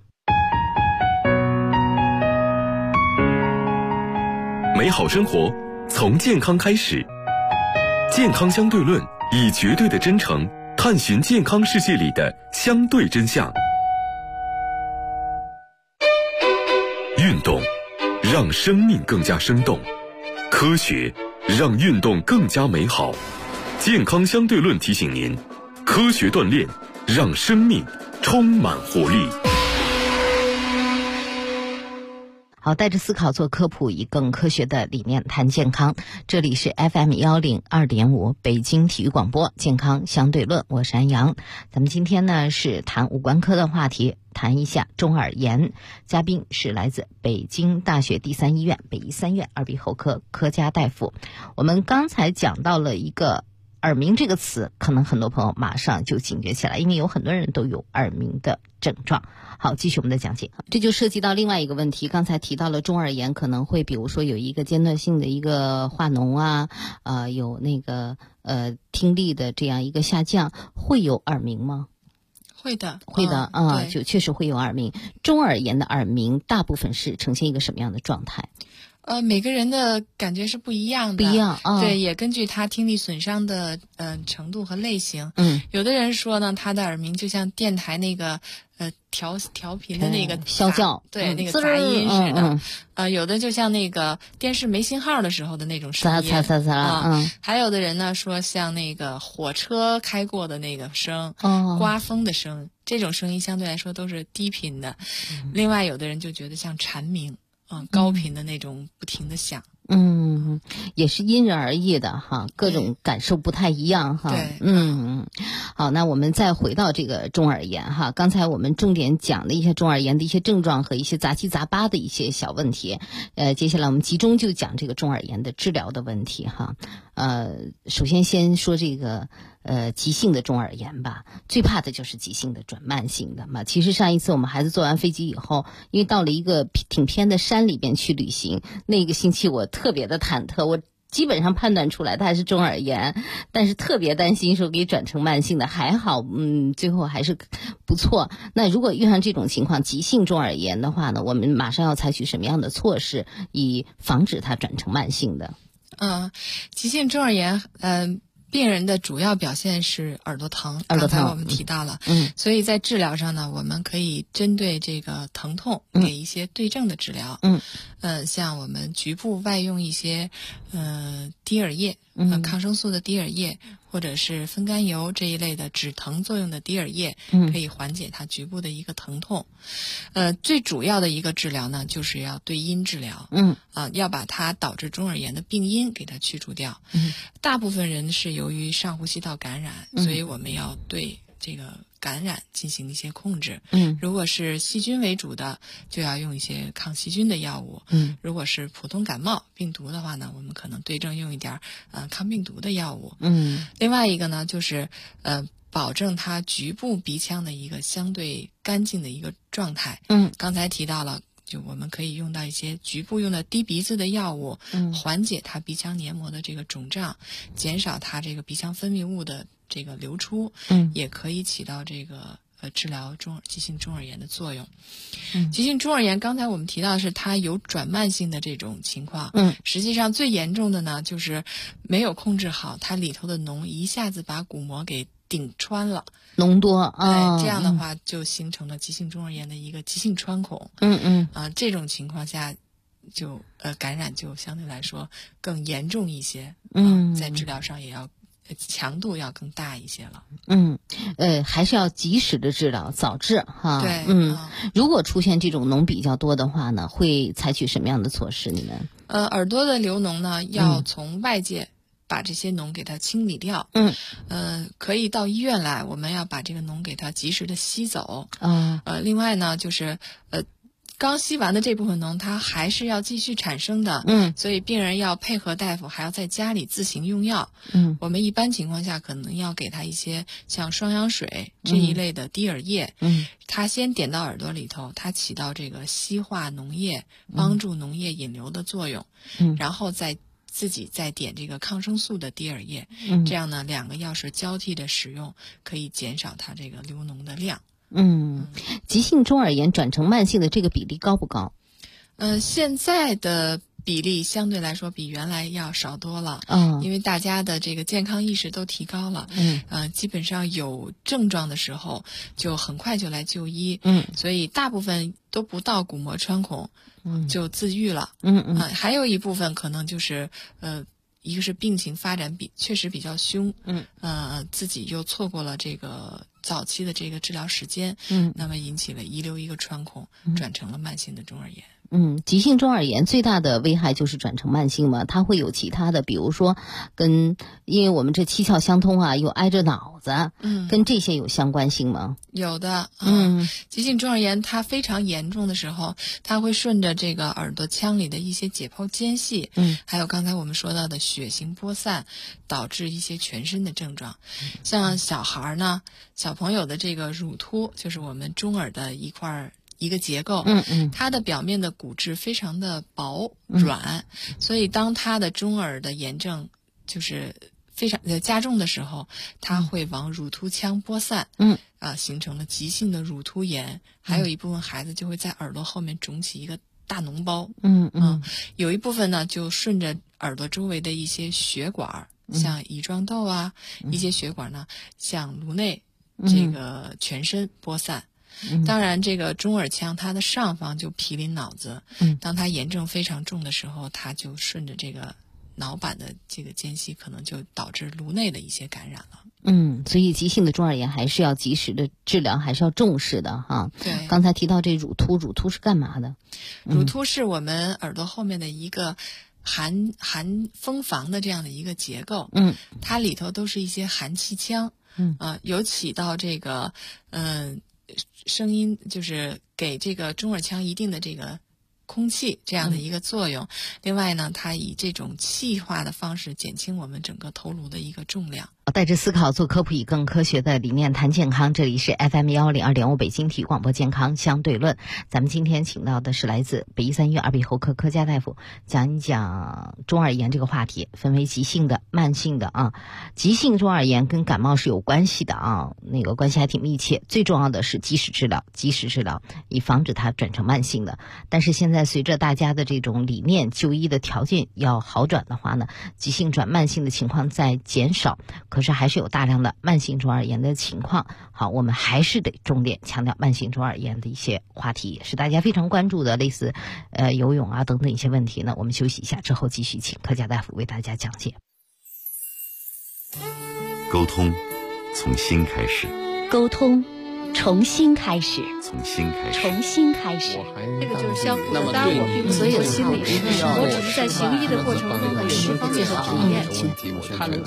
美好生活从健康开始，健康相对论以绝对的真诚探寻健康世界里的相对真相。运动让生命更加生动，科学让运动更加美好。健康相对论提醒您，科学锻炼让生命充满活力。 好，带着思考做科普，以更科学的理念谈健康。这里是 FM102.5 北京体育广播健康相对论，我是安阳。咱们今天呢是谈五官科的话题，谈一下中耳炎。嘉宾是来自北京大学第3医院北医3院耳鼻喉科柯佳大夫。我们刚才讲到了一个耳鸣这个词，可能很多朋友马上就警觉起来，因为有很多人都有耳鸣的症状。好，继续我们的讲解。这就涉及到另外一个问题，刚才提到了中耳炎可能会比如说有一个间断性的一个化脓啊，有那个听力的这样一个下降，会有耳鸣吗？ 会的就确实会有耳鸣。中耳炎的耳鸣大部分是呈现一个什么样的状态？ 每个人的感觉是不一样的，对，也根据他听力损伤的程度和类型。有的人说呢，他的耳鸣就像电台那个调频的那个啸叫， 对，那个杂音似的。有的就像那个电视没信号的时候的那种声音，还有的人呢说像那个火车开过的那个声，刮风的声，这种声音相对来说都是低频的。另外有的人就觉得像蝉鸣。高频的那种不停的响， 也是因人而异的哈，各种感受不太一样哈。 对， 好，那我们再回到这个中耳炎哈，刚才我们重点讲了一些中耳炎的一些症状和一些杂七杂八的一些小问题，接下来我们集中就讲这个中耳炎的治疗的问题哈。首先说这个急性的中耳炎吧，最怕的就是急性的转慢性的嘛。其实上一次我们孩子坐完飞机以后，因为到了一个挺偏的山里边去旅行，那个星期我特别的忐忑，我基本上判断出来他是中耳炎，但是特别担心说给转成慢性的，还好最后还是不错。那如果遇上这种情况，急性中耳炎的话呢，我们马上要采取什么样的措施以防止它转成慢性的？ 急性中耳炎病人的主要表现是耳朵疼，刚才我们提到了，所以在治疗上呢，我们可以针对这个疼痛给一些对症的治疗，像我们局部外用一些滴耳液，抗生素的滴耳液，或者是酚甘油这一类的止疼作用的滴耳液，可以缓解它局部的一个疼痛。最主要的一个治疗呢，就是要对因治疗，要把它导致中耳炎的病因给它去除掉。大部分人是由于上呼吸道感染，所以我们要对这个感染进行一些控制。如果是细菌为主的，就要用一些抗细菌的药物。如果是普通感冒病毒的话呢，我们可能对症用一点抗病毒的药物。另外一个呢，就是保证它局部鼻腔的一个相对干净的一个状态。刚才提到了，就我们可以用到一些局部用的滴鼻子的药物，缓解它鼻腔黏膜的这个肿胀，减少它这个鼻腔分泌物的这个流出，也可以起到这个治疗急性中耳炎的作用。急性中耳炎刚才我们提到的是它有转慢性的这种情况，实际上最严重的呢，就是没有控制好，它里头的脓一下子把鼓膜给顶穿了， 脓多这样的话就形成了急性中耳炎的一个急性穿孔。这种情况下就感染就相对来说更严重一些，在治疗上也要强度要更大一些了。 还是要及时的治疗，早治哈。 对， 如果出现这种脓比较多的话呢，会采取什么样的措施？你们耳朵的流脓呢，要从外界把这些脓给它清理掉。可以到医院来，我们要把这个脓给它及时的吸走。另外呢，就是刚吸完的这部分脓，它还是要继续产生的。所以病人要配合大夫，还要在家里自行用药。我们一般情况下可能要给他一些像双氧水这一类的滴耳液。它先点到耳朵里头，它起到这个稀化脓液，帮助脓液引流的作用。然后自己再点这个抗生素的滴耳液，这样呢两个药是交替的使用，可以减少它这个流脓的量。 急性中耳炎转成慢性的这个比例高不高？ 现在的比例相对来说比原来要少多了。因为大家的这个健康意识都提高了。基本上有症状的时候就很快就来就医。所以大部分都不到鼓膜穿孔就自愈了。还有一部分可能就是一个是病情发展确实比较凶，自己又错过了这个早期的这个治疗时间，那么引起了遗留一个穿孔，转成了慢性的中耳炎。 急性中耳炎最大的危害就是转成慢性吗？它会有其他的，比如说因为我们这七窍相通啊，又挨着脑子，跟这些有相关性吗？ 有的，急性中耳炎它非常严重的时候，它会顺着这个耳朵腔里的一些解剖间隙，还有刚才我们说到的血型播散，导致一些全身的症状。像小孩呢，小朋友的这个乳突，就是我们中耳的一个结构，它的表面的骨质非常的薄软，所以当它的中耳的炎症就是非常加重的时候，它会往乳突腔播散，形成了急性的乳突炎。还有一部分孩子就会在耳朵后面肿起一个大脓包，有一部分呢就顺着耳朵周围的一些血管，像乙状窦啊，一些血管呢向颅内这个全身播散。当然这个中耳腔它的上方就毗邻脑子，当它炎症非常重的时候，它就顺着这个脑板的这个间隙，可能就导致颅内的一些感染了。 所以急性的中耳炎还是要及时的治疗，还是要重视的哈。 对， 刚才提到这乳突是干嘛的？ 乳突是我们耳朵后面的一个含风房的这样的一个结构，它里头都是一些含气腔，有起到这个声音，就是给这个中耳腔一定的这个空气这样的一个作用。另外呢，它以这种气化的方式减轻我们整个头颅的一个重量。 带着思考做科普，以更科学的理念谈健康。这里是 FM102.5 北京体育广播健康相对论。咱们今天请到的是来自北医三院耳鼻喉科科家大夫，讲一讲中耳炎这个话题，分为急性的、慢性的啊。急性中耳炎跟感冒是有关系的啊，那个关系还挺密切。最重要的是及时治疗，以防止它转成慢性的。但是现在随着大家的这种理念，就医的条件要好转的话呢，急性转慢性的情况在减少。可是还是有大量的慢性中耳炎的情况。好，我们还是得重点强调慢性中耳炎的一些话题，也是大家非常关注的，类似游泳啊等等一些问题呢。我们休息一下之后，继续请科家大夫为大家讲解。 沟通从心开始， 沟通重新开始， 从心开始， 重新开始。 这个就是相互的，当然我并不是做心理师，我只是在行医的过程中有十方面的体验。 他能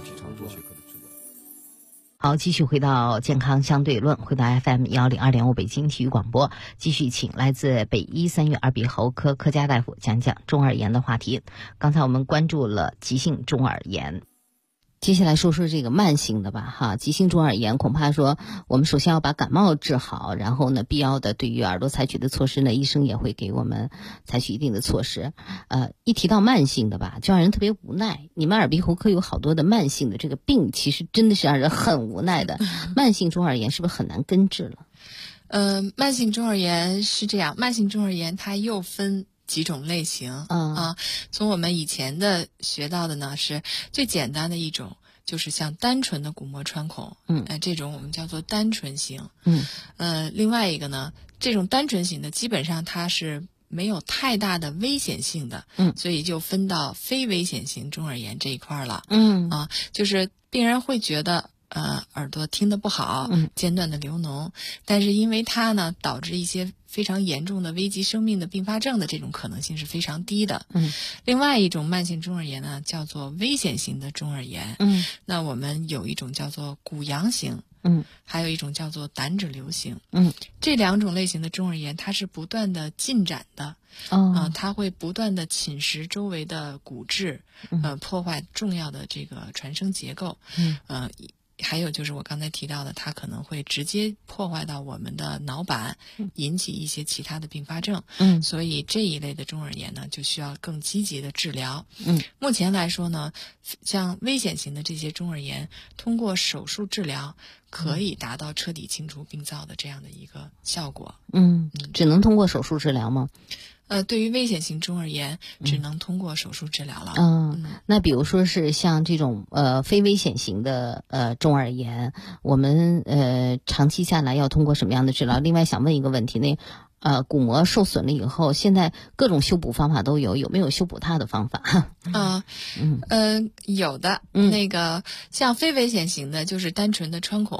好，继续回到健康相对论，回到 FM102.5 北京体育广播，继续请来自北医三院耳鼻喉科科家大夫讲讲中耳炎的话题。刚才我们关注了急性中耳炎，接下来说说这个慢性的吧哈。急性中耳炎恐怕说我们首先要把感冒治好，然后呢必要的对于耳朵采取的措施呢，医生也会给我们采取一定的措施。一提到慢性的吧，就让人特别无奈。你们耳鼻喉科有好多的慢性的这个病，其实真的是让人很无奈的。慢性中耳炎是不是很难根治了？ 慢性中耳炎是这样，慢性中耳炎它又分几种类型从我们以前的学到的呢，是最简单的一种，就是像单纯的鼓膜穿孔，这种我们叫做单纯型。另外一个呢，这种单纯型的基本上它是没有太大的危险性的，所以就分到非危险型中耳炎这一块了。就是病人会觉得耳朵听得不好，间断的流脓，但是因为它呢导致一些非常严重的危及生命的并发症的这种可能性是非常低的。另外一种慢性中耳炎呢叫做危险型的中耳炎。那我们有一种叫做鼓阳型，还有一种叫做胆脂瘤型。这两种类型的中耳炎它是不断的进展的。它会不断的侵蚀周围的骨质，破坏重要的这个传声结构。还有就是我刚才提到的，它可能会直接破坏到我们的脑板，引起一些其他的并发症。所以这一类的中耳炎呢，就需要更积极的治疗。目前来说呢，像危险型的这些中耳炎，通过手术治疗可以达到彻底清除病灶的这样的一个效果。 只能通过手术治疗吗？ 对于危险型中耳炎，只能通过手术治疗了。 那比如说是像这种非危险型的中耳炎，我们长期下来要通过什么样的治疗？另外想问一个问题，鼓膜受损了以后，现在各种修补方法都有，有没有修补它的方法？ 有的。那个像非危险型的，就是单纯的穿孔，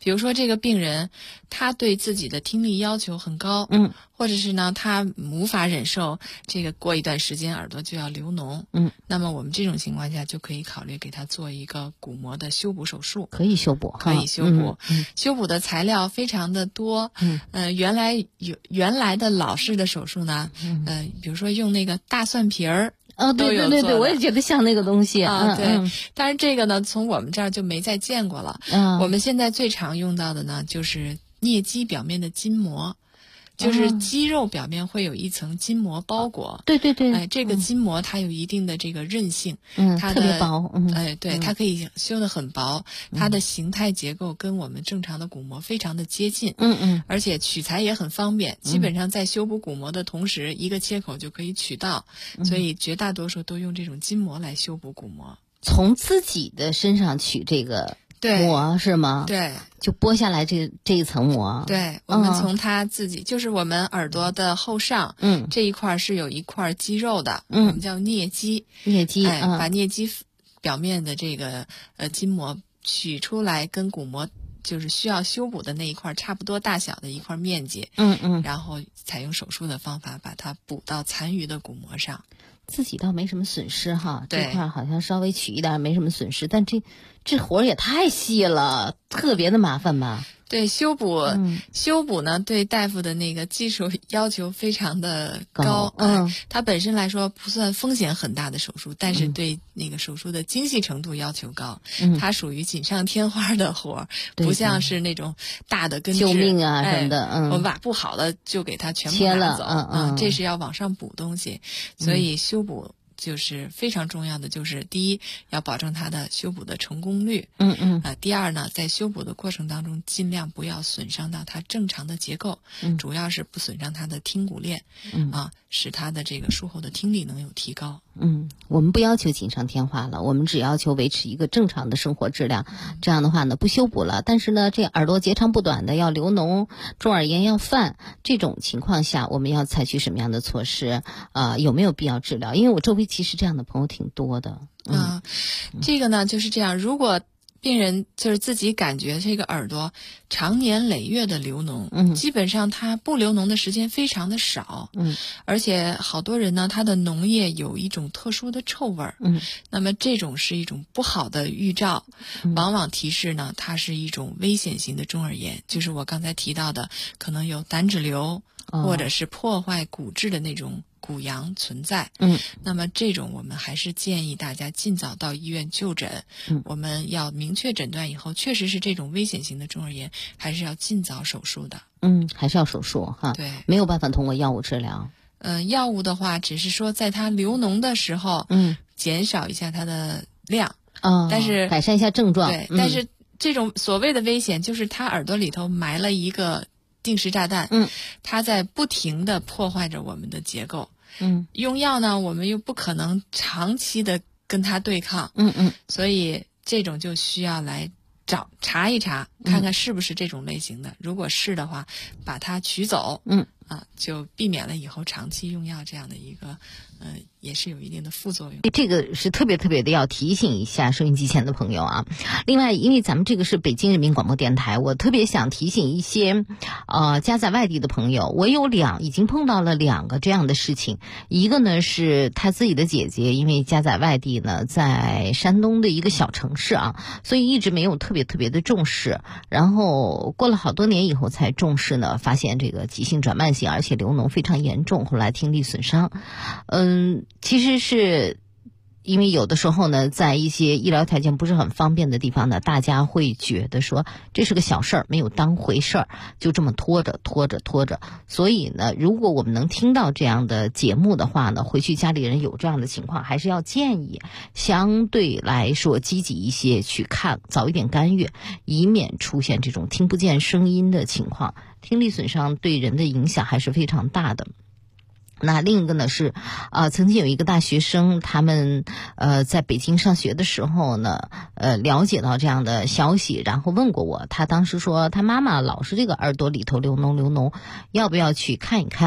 比如说这个病人他对自己的听力要求很高，或者是呢他无法忍受这个过一段时间耳朵就要流脓，那么我们这种情况下就可以考虑给他做一个鼓膜的修补手术。 可以修补， 可以修补，修补的材料非常的多。原来的老式的手术呢，比如说用那个大蒜皮儿。 对，我也觉得像那个东西啊。对，但是这个呢，从我们这儿就没再见过了。我们现在最常用到的呢，就是颞肌表面的筋膜。就是肌肉表面会有一层筋膜包裹， 对， 这个筋膜它有一定的这个韧性，它特别薄， 对，它可以修得很薄，它的形态结构跟我们正常的鼓膜非常的接近，而且取材也很方便，基本上在修补鼓膜的同时，一个切口就可以取到，所以绝大多数都用这种筋膜来修补鼓膜。 从自己的身上取这个膜是吗？ 对， 就剥下来这一层膜。 对，我们从它自己，就是我们耳朵的后上，这一块是有一块肌肉的，我们叫颞肌。 颞肌， 把颞肌表面的这个筋膜取出来，跟鼓膜就是需要修补的那一块差不多大小的一块面积，然后采用手术的方法把它补到残余的鼓膜上。 自己倒没什么损失哈，这块好像稍微取一点没什么损失，但这活也太细了，特别的麻烦吧？ 对，修补呢，对大夫的那个技术要求非常的高。它本身来说不算风险很大的手术，但是对那个手术的精细程度要求高。它属于锦上添花的活，不像是那种大的根治救命啊什么的。 我们把不好的就给它全部切拿走。 了， 这是要往上补东西，所以修补就是非常重要的，就是第一要保证它的修补的成功率，第二呢，在修补的过程当中尽量不要损伤到它正常的结构，主要是不损伤它的听骨链，使它的这个术后的听力能有提高。 我们不要求锦上添花了，我们只要求维持一个正常的生活质量。这样的话呢，不修补了，但是呢，这耳朵截长不短的要流脓，中耳炎要犯，这种情况下，我们要采取什么样的措施？有没有必要治疗？因为我周围其实这样的朋友挺多的。 这个呢就是这样，如果病人就是自己感觉这个耳朵长年累月的流脓，基本上他不流脓的时间非常的少，而且好多人呢，他的脓液有一种特殊的臭味儿，那么这种是一种不好的预兆，往往提示呢，它是一种危险型的中耳炎，就是我刚才提到的，可能有胆脂瘤，或者是破坏骨质的那种骨阳存在。那么这种我们还是建议大家尽早到医院就诊。我们要明确诊断以后，确实是这种危险型的中耳炎，还是要尽早手术的。 还是要手术哈。 对， 没有办法通过药物治疗。 药物的话，只是说在它流脓的时候，减少一下它的量，但是改善一下症状。 对，但是这种所谓的危险，就是它耳朵里头埋了一个定时炸弹，它在不停地破坏着我们的结构。用药呢，我们又不可能长期的跟它对抗。所以这种就需要来查一查，看看是不是这种类型的。如果是的话，把它取走。就避免了以后长期用药这样的一个也是有一定的副作用。 这个是特别特别的要提醒一下收音机前的朋友啊。另外，因为咱们这个是北京人民广播电台，我特别想提醒一些家在外地的朋友，我已经碰到了2个这样的事情。一个呢是他自己的姐姐，因为家在外地呢，在山东的一个小城市啊，所以一直没有特别特别的重视，然后过了好多年以后才重视呢，发现这个急性转慢性而且流脓非常严重，后来听力损伤。其实是因为有的时候呢，在一些医疗条件不是很方便的地方呢，大家会觉得说这是个小事儿，没有当回事儿，就这么拖着。所以呢，如果我们能听到这样的节目的话呢，回去家里人有这样的情况，还是要建议相对来说积极一些去看，早一点干预，以免出现这种听不见声音的情况。听力损伤对人的影响还是非常大的。那另一个呢是曾经有一个大学生，他们在北京上学的时候呢，了解到这样的消息，然后问过我，他当时说他妈妈老是这个耳朵里头流脓，要不要去看一看。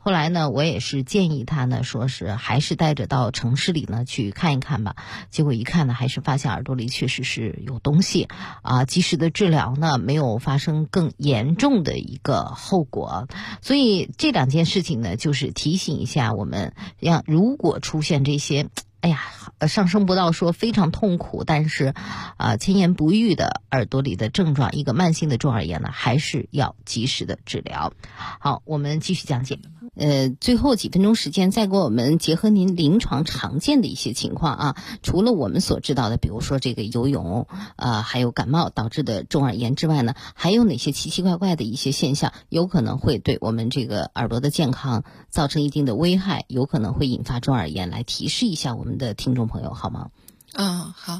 后来呢，我也是建议他呢，说是还是带着到城市里呢去看一看吧。结果一看呢，还是发现耳朵里确实是有东西啊，及时的治疗呢，没有发生更严重的一个后果。所以这两件事情呢，就是提醒一下我们，如果出现这些上升不到说非常痛苦，但是千言不愈的耳朵里的症状，一个慢性的中耳炎呢，还是要及时的治疗。好，我们继续讲解。最后几分钟时间，再给我们结合您临床常见的一些情况啊，除了我们所知道的，比如说这个游泳还有感冒导致的中耳炎之外呢，还有哪些奇奇怪怪的一些现象有可能会对我们这个耳朵的健康造成一定的危害，有可能会引发中耳炎，来提示一下我们的听众朋友好吗？ 好，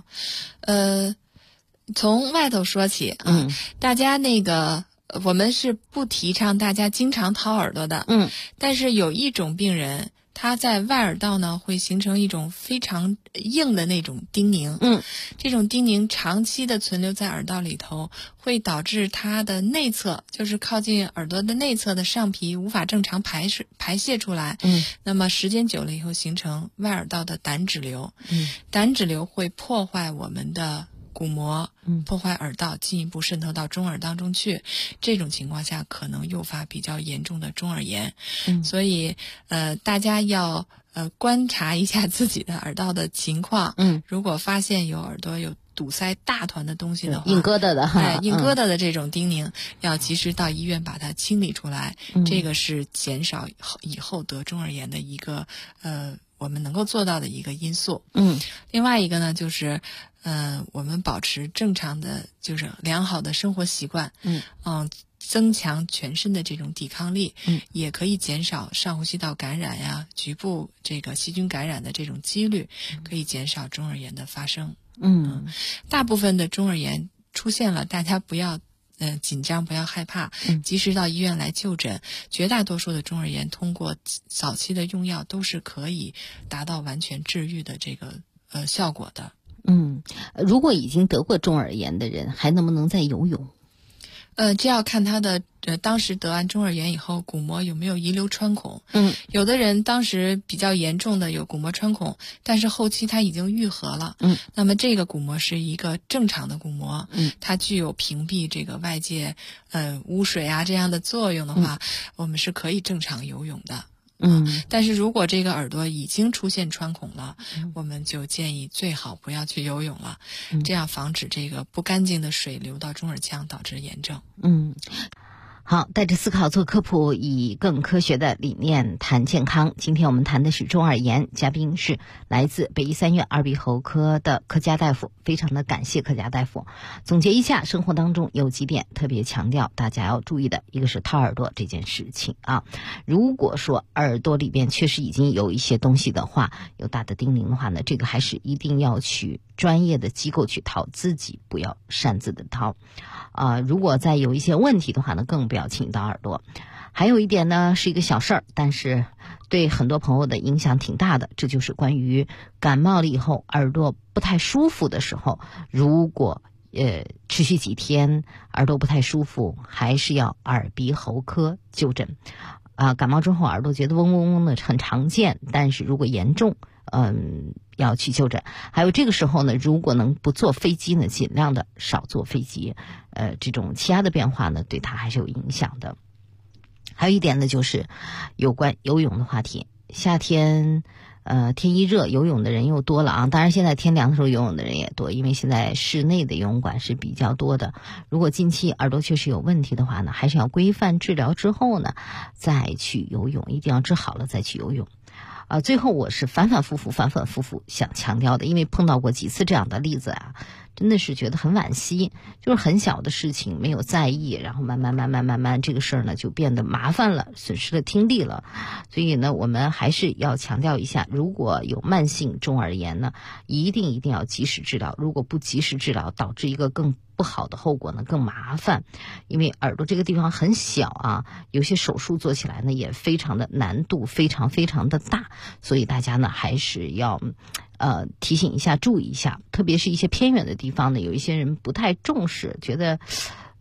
从外头说起大家我们是不提倡大家经常掏耳朵的，但是有一种病人，他在外耳道呢会形成一种非常硬的那种叮咛，这种叮咛长期的存留在耳道里头，会导致它的内侧，就是靠近耳朵的内侧的上皮无法正常排泄出来，那么时间久了以后形成外耳道的胆脂瘤，胆脂瘤会破坏我们的鼓膜，破坏耳道，进一步渗透到中耳当中去，这种情况下可能诱发比较严重的中耳炎。所以大家要观察一下自己的耳道的情况，如果发现有耳朵有堵塞大团的东西的话， 硬疙瘩的硬疙瘩的这种叮咛，要及时到医院把它清理出来，这个是减少以后得中耳炎的一个我们能够做到的一个因素。另外一个呢，就是我们保持正常的，就是良好的生活习惯，增强全身的这种抵抗力，也可以减少上呼吸道感染呀、局部这个细菌感染的这种几率，可以减少中耳炎的发生。大部分的中耳炎出现了，大家不要紧张，不要害怕，及时到医院来就诊。绝大多数的中耳炎通过早期的用药都是可以达到完全治愈的这个效果的。 如果已经得过中耳炎的人，还能不能再游泳？ 这要看他的当时得完中耳炎以后鼓膜有没有遗留穿孔。有的人当时比较严重的有鼓膜穿孔，但是后期他已经愈合了。那么这个鼓膜是一个正常的鼓膜，它具有屏蔽这个外界污水啊这样的作用的话，我们是可以正常游泳的。但是如果这个耳朵已经出现穿孔了，我们就建议最好不要去游泳了，这样防止这个不干净的水流到中耳腔导致炎症。 好，带着思考做科普，以更科学的理念谈健康。今天我们谈的是中耳炎，嘉宾是来自北医三院耳鼻喉科的柯佳大夫，非常的感谢柯佳大夫。总结一下，生活当中有几点特别强调大家要注意的，一个是掏耳朵这件事情啊。如果说耳朵里边确实已经有一些东西的话，有大的叮咛的话呢，这个还是一定要去专业的机构去掏，自己不要擅自的掏。如果再有一些问题的话呢，更不要轻易掏耳朵。还有一点呢，是一个小事儿，但是对很多朋友的影响挺大的，这就是关于感冒了以后耳朵不太舒服的时候，如果持续几天耳朵不太舒服，还是要耳鼻喉科就诊。感冒之后耳朵觉得嗡嗡嗡的很常见，但是如果严重要去就诊。还有这个时候呢，如果能不坐飞机呢，尽量的少坐飞机。这种气压的变化呢，对它还是有影响的。还有一点呢，就是有关游泳的话题。夏天天一热，游泳的人又多了啊。当然现在天凉的时候游泳的人也多，因为现在室内的游泳馆是比较多的。如果近期耳朵确实有问题的话呢，还是要规范治疗之后呢再去游泳，一定要治好了再去游泳。最后我是反反复复想强调的，因为碰到过几次这样的例子啊，真的是觉得很惋惜，就是很小的事情没有在意，然后慢慢这个事儿呢就变得麻烦了，损失了听力了。所以呢，我们还是要强调一下，如果有慢性中耳炎呢，一定要及时治疗，如果不及时治疗，导致一个更不好的后果呢更麻烦。因为耳朵这个地方很小啊，有些手术做起来呢也非常的难度非常的大，所以大家呢还是要提醒一下，注意一下，特别是一些偏远的地方呢，有一些人不太重视，觉得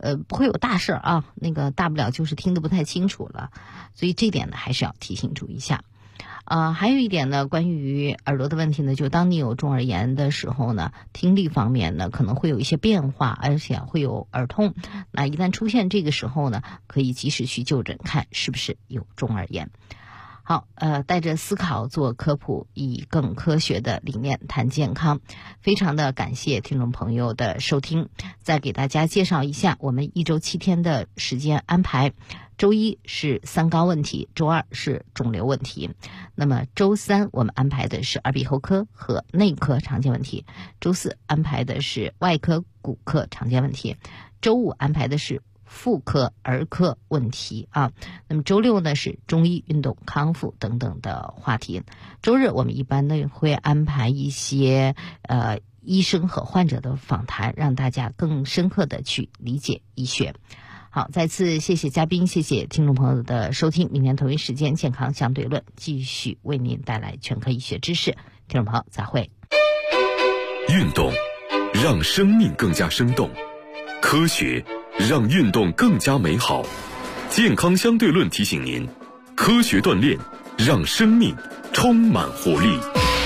不会有大事啊，那个大不了就是听得不太清楚了，所以这点呢还是要提醒注意一下。还有一点呢，关于耳朵的问题呢，就当你有中耳炎的时候呢，听力方面呢可能会有一些变化，而且会有耳痛。那一旦出现这个时候呢，可以及时去就诊，看是不是有中耳炎。好，带着思考做科普，以更科学的理念谈健康。非常的感谢听众朋友的收听。再给大家介绍一下我们1周7天的时间安排。周一是三高问题，周二是肿瘤问题，那么周三我们安排的是耳鼻喉科和内科常见问题，周四安排的是外科骨科常见问题，周五安排的是妇科儿科问题啊。那么周六呢是中医运动康复等等的话题。周日我们一般呢会安排一些医生和患者的访谈，让大家更深刻的去理解医学。好，再次谢谢嘉宾，谢谢听众朋友的收听。明天同一时间健康相对论继续为您带来全科医学知识。听众朋友再会。 运动让生命更加生动，科学让运动更加美好。健康相对论提醒您，科学锻炼让生命充满活力。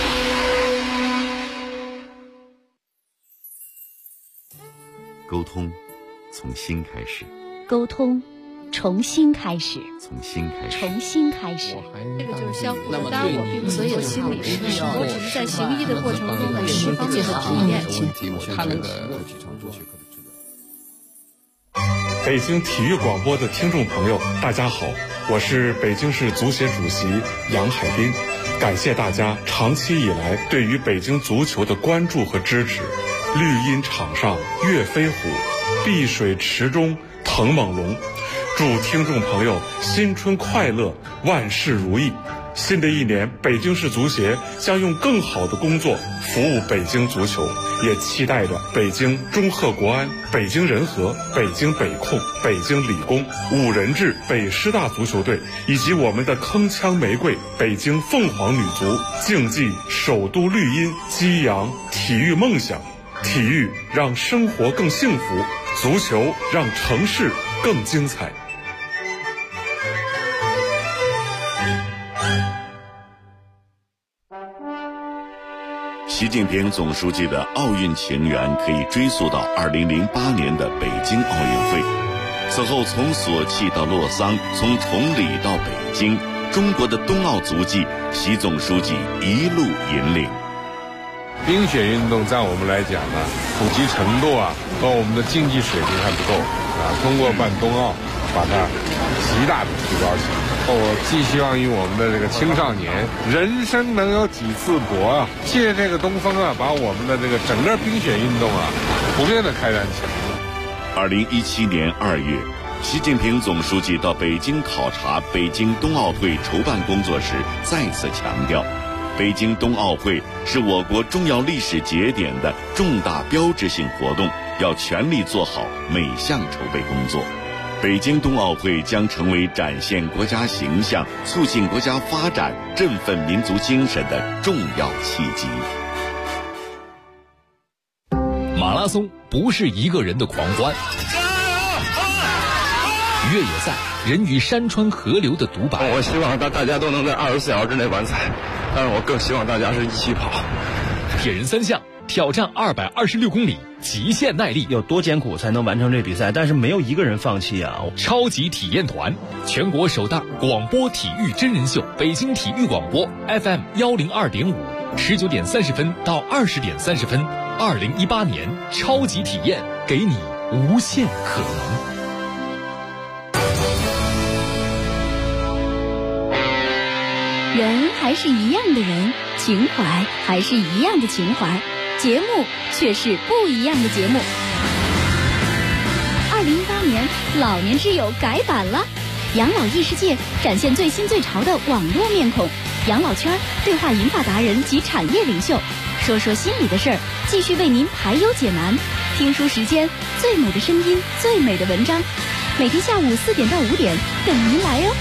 沟通从心开始， 沟通重新开始， 从心开始， 重新开始。 这个就是相互的，当然我并不是做心理师，我只是在行医的过程中的十方面的体验。 他那个北京体育广播的听众朋友，大家好，我是北京市足协主席杨海滨，感谢大家长期以来对于北京足球的关注和支持。绿茵场上岳飞虎，碧水池中腾猛龙。祝听众朋友新春快乐，万事如意。新的一年，北京市足协将用更好的工作服务北京足球，也期待着北京中赫国安、北京人和、北京北控、北京理工、五人制北师大足球队，以及我们的铿锵玫瑰北京凤凰女足，竞技首都绿茵，激扬体育梦想。体育让生活更幸福，足球让城市更精彩。 习近平总书记的奥运情缘可以追溯到2008年的北京奥运会。此后从索契到洛桑，从崇礼到北京，中国的冬奥足迹，习总书记一路引领。 冰雪运动在我们来讲呢，普及程度和我们的竞技水平还不够通过办冬奥，把它极大的提高起来。我寄希望于我们的这个青少年，人生能有几次搏借这个东风把我们的这个整个冰雪运动普遍的开展起来。 2017年2月，习近平总书记到北京考察北京冬奥会筹办工作时，再次强调，北京冬奥会是我国重要历史节点的重大标志性活动，要全力做好每项筹备工作。北京冬奥会将成为展现国家形象、促进国家发展、振奋民族精神的重要契机。 马拉松不是一个人的狂欢，越野赛人与山川河流的独白。 我希望大家都能在24小时之内完赛，但是我更希望大家是一起跑。 铁人三项挑战226公里，极限耐力， 有多艰苦才能完成这比赛？但是没有一个人放弃啊！ 超级体验团，全国首档广播体育真人秀，北京体育广播 FM 102.5，19点30分到20点30分，2018年超级体验，给你无限可能。 人还是一样的人，情怀还是一样的情怀，节目却是不一样的节目。2018年老年之友改版了，养老异世界展现最新最潮的网络面孔，养老圈对话银发达人及产业领袖，说说心里的事儿，继续为您排忧解难。听书时间，最美的声音，最美的文章，每天下午4点到5点等您来哦。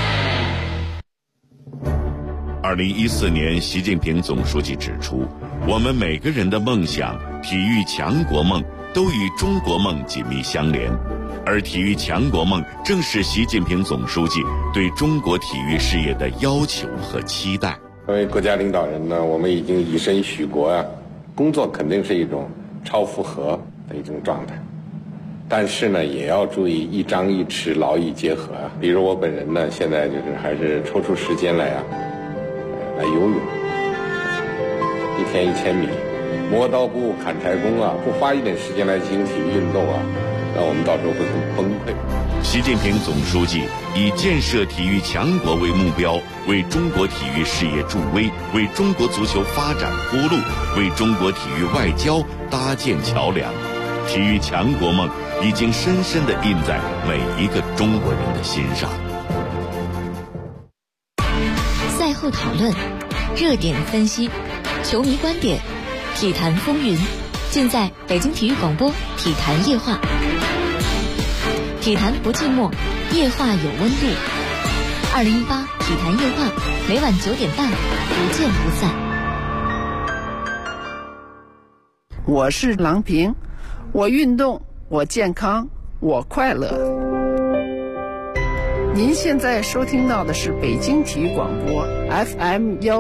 2014年，习近平总书记指出，我们每个人的梦想、体育强国梦都与中国梦紧密相连。 而体育强国梦正是习近平总书记对中国体育事业的要求和期待。 作为国家领导人呢，我们已经以身许国啊，工作肯定是一种超负荷的一种状态，但是呢，也要注意一张一弛，劳逸结合啊。比如我本人呢，现在就是还是抽出时间来来游泳，1天1000米，磨刀不误砍柴工啊，不花一点时间来进行体育运动啊，那我们到时候会很崩溃。 习近平总书记以建设体育强国为目标，为中国体育事业助威，为中国足球发展铺路，为中国体育外交搭建桥梁。体育强国梦已经深深地印在每一个中国人的心上。 赛后讨论，热点分析，球迷观点，体坛风云，尽在北京体育广播体坛夜话。体坛不寂寞，夜话有温度。2018体坛夜话，每晚9点半，不见不散。 我是郎平，我运动，我健康，我快乐。您现在收听到的是北京体育广播 FM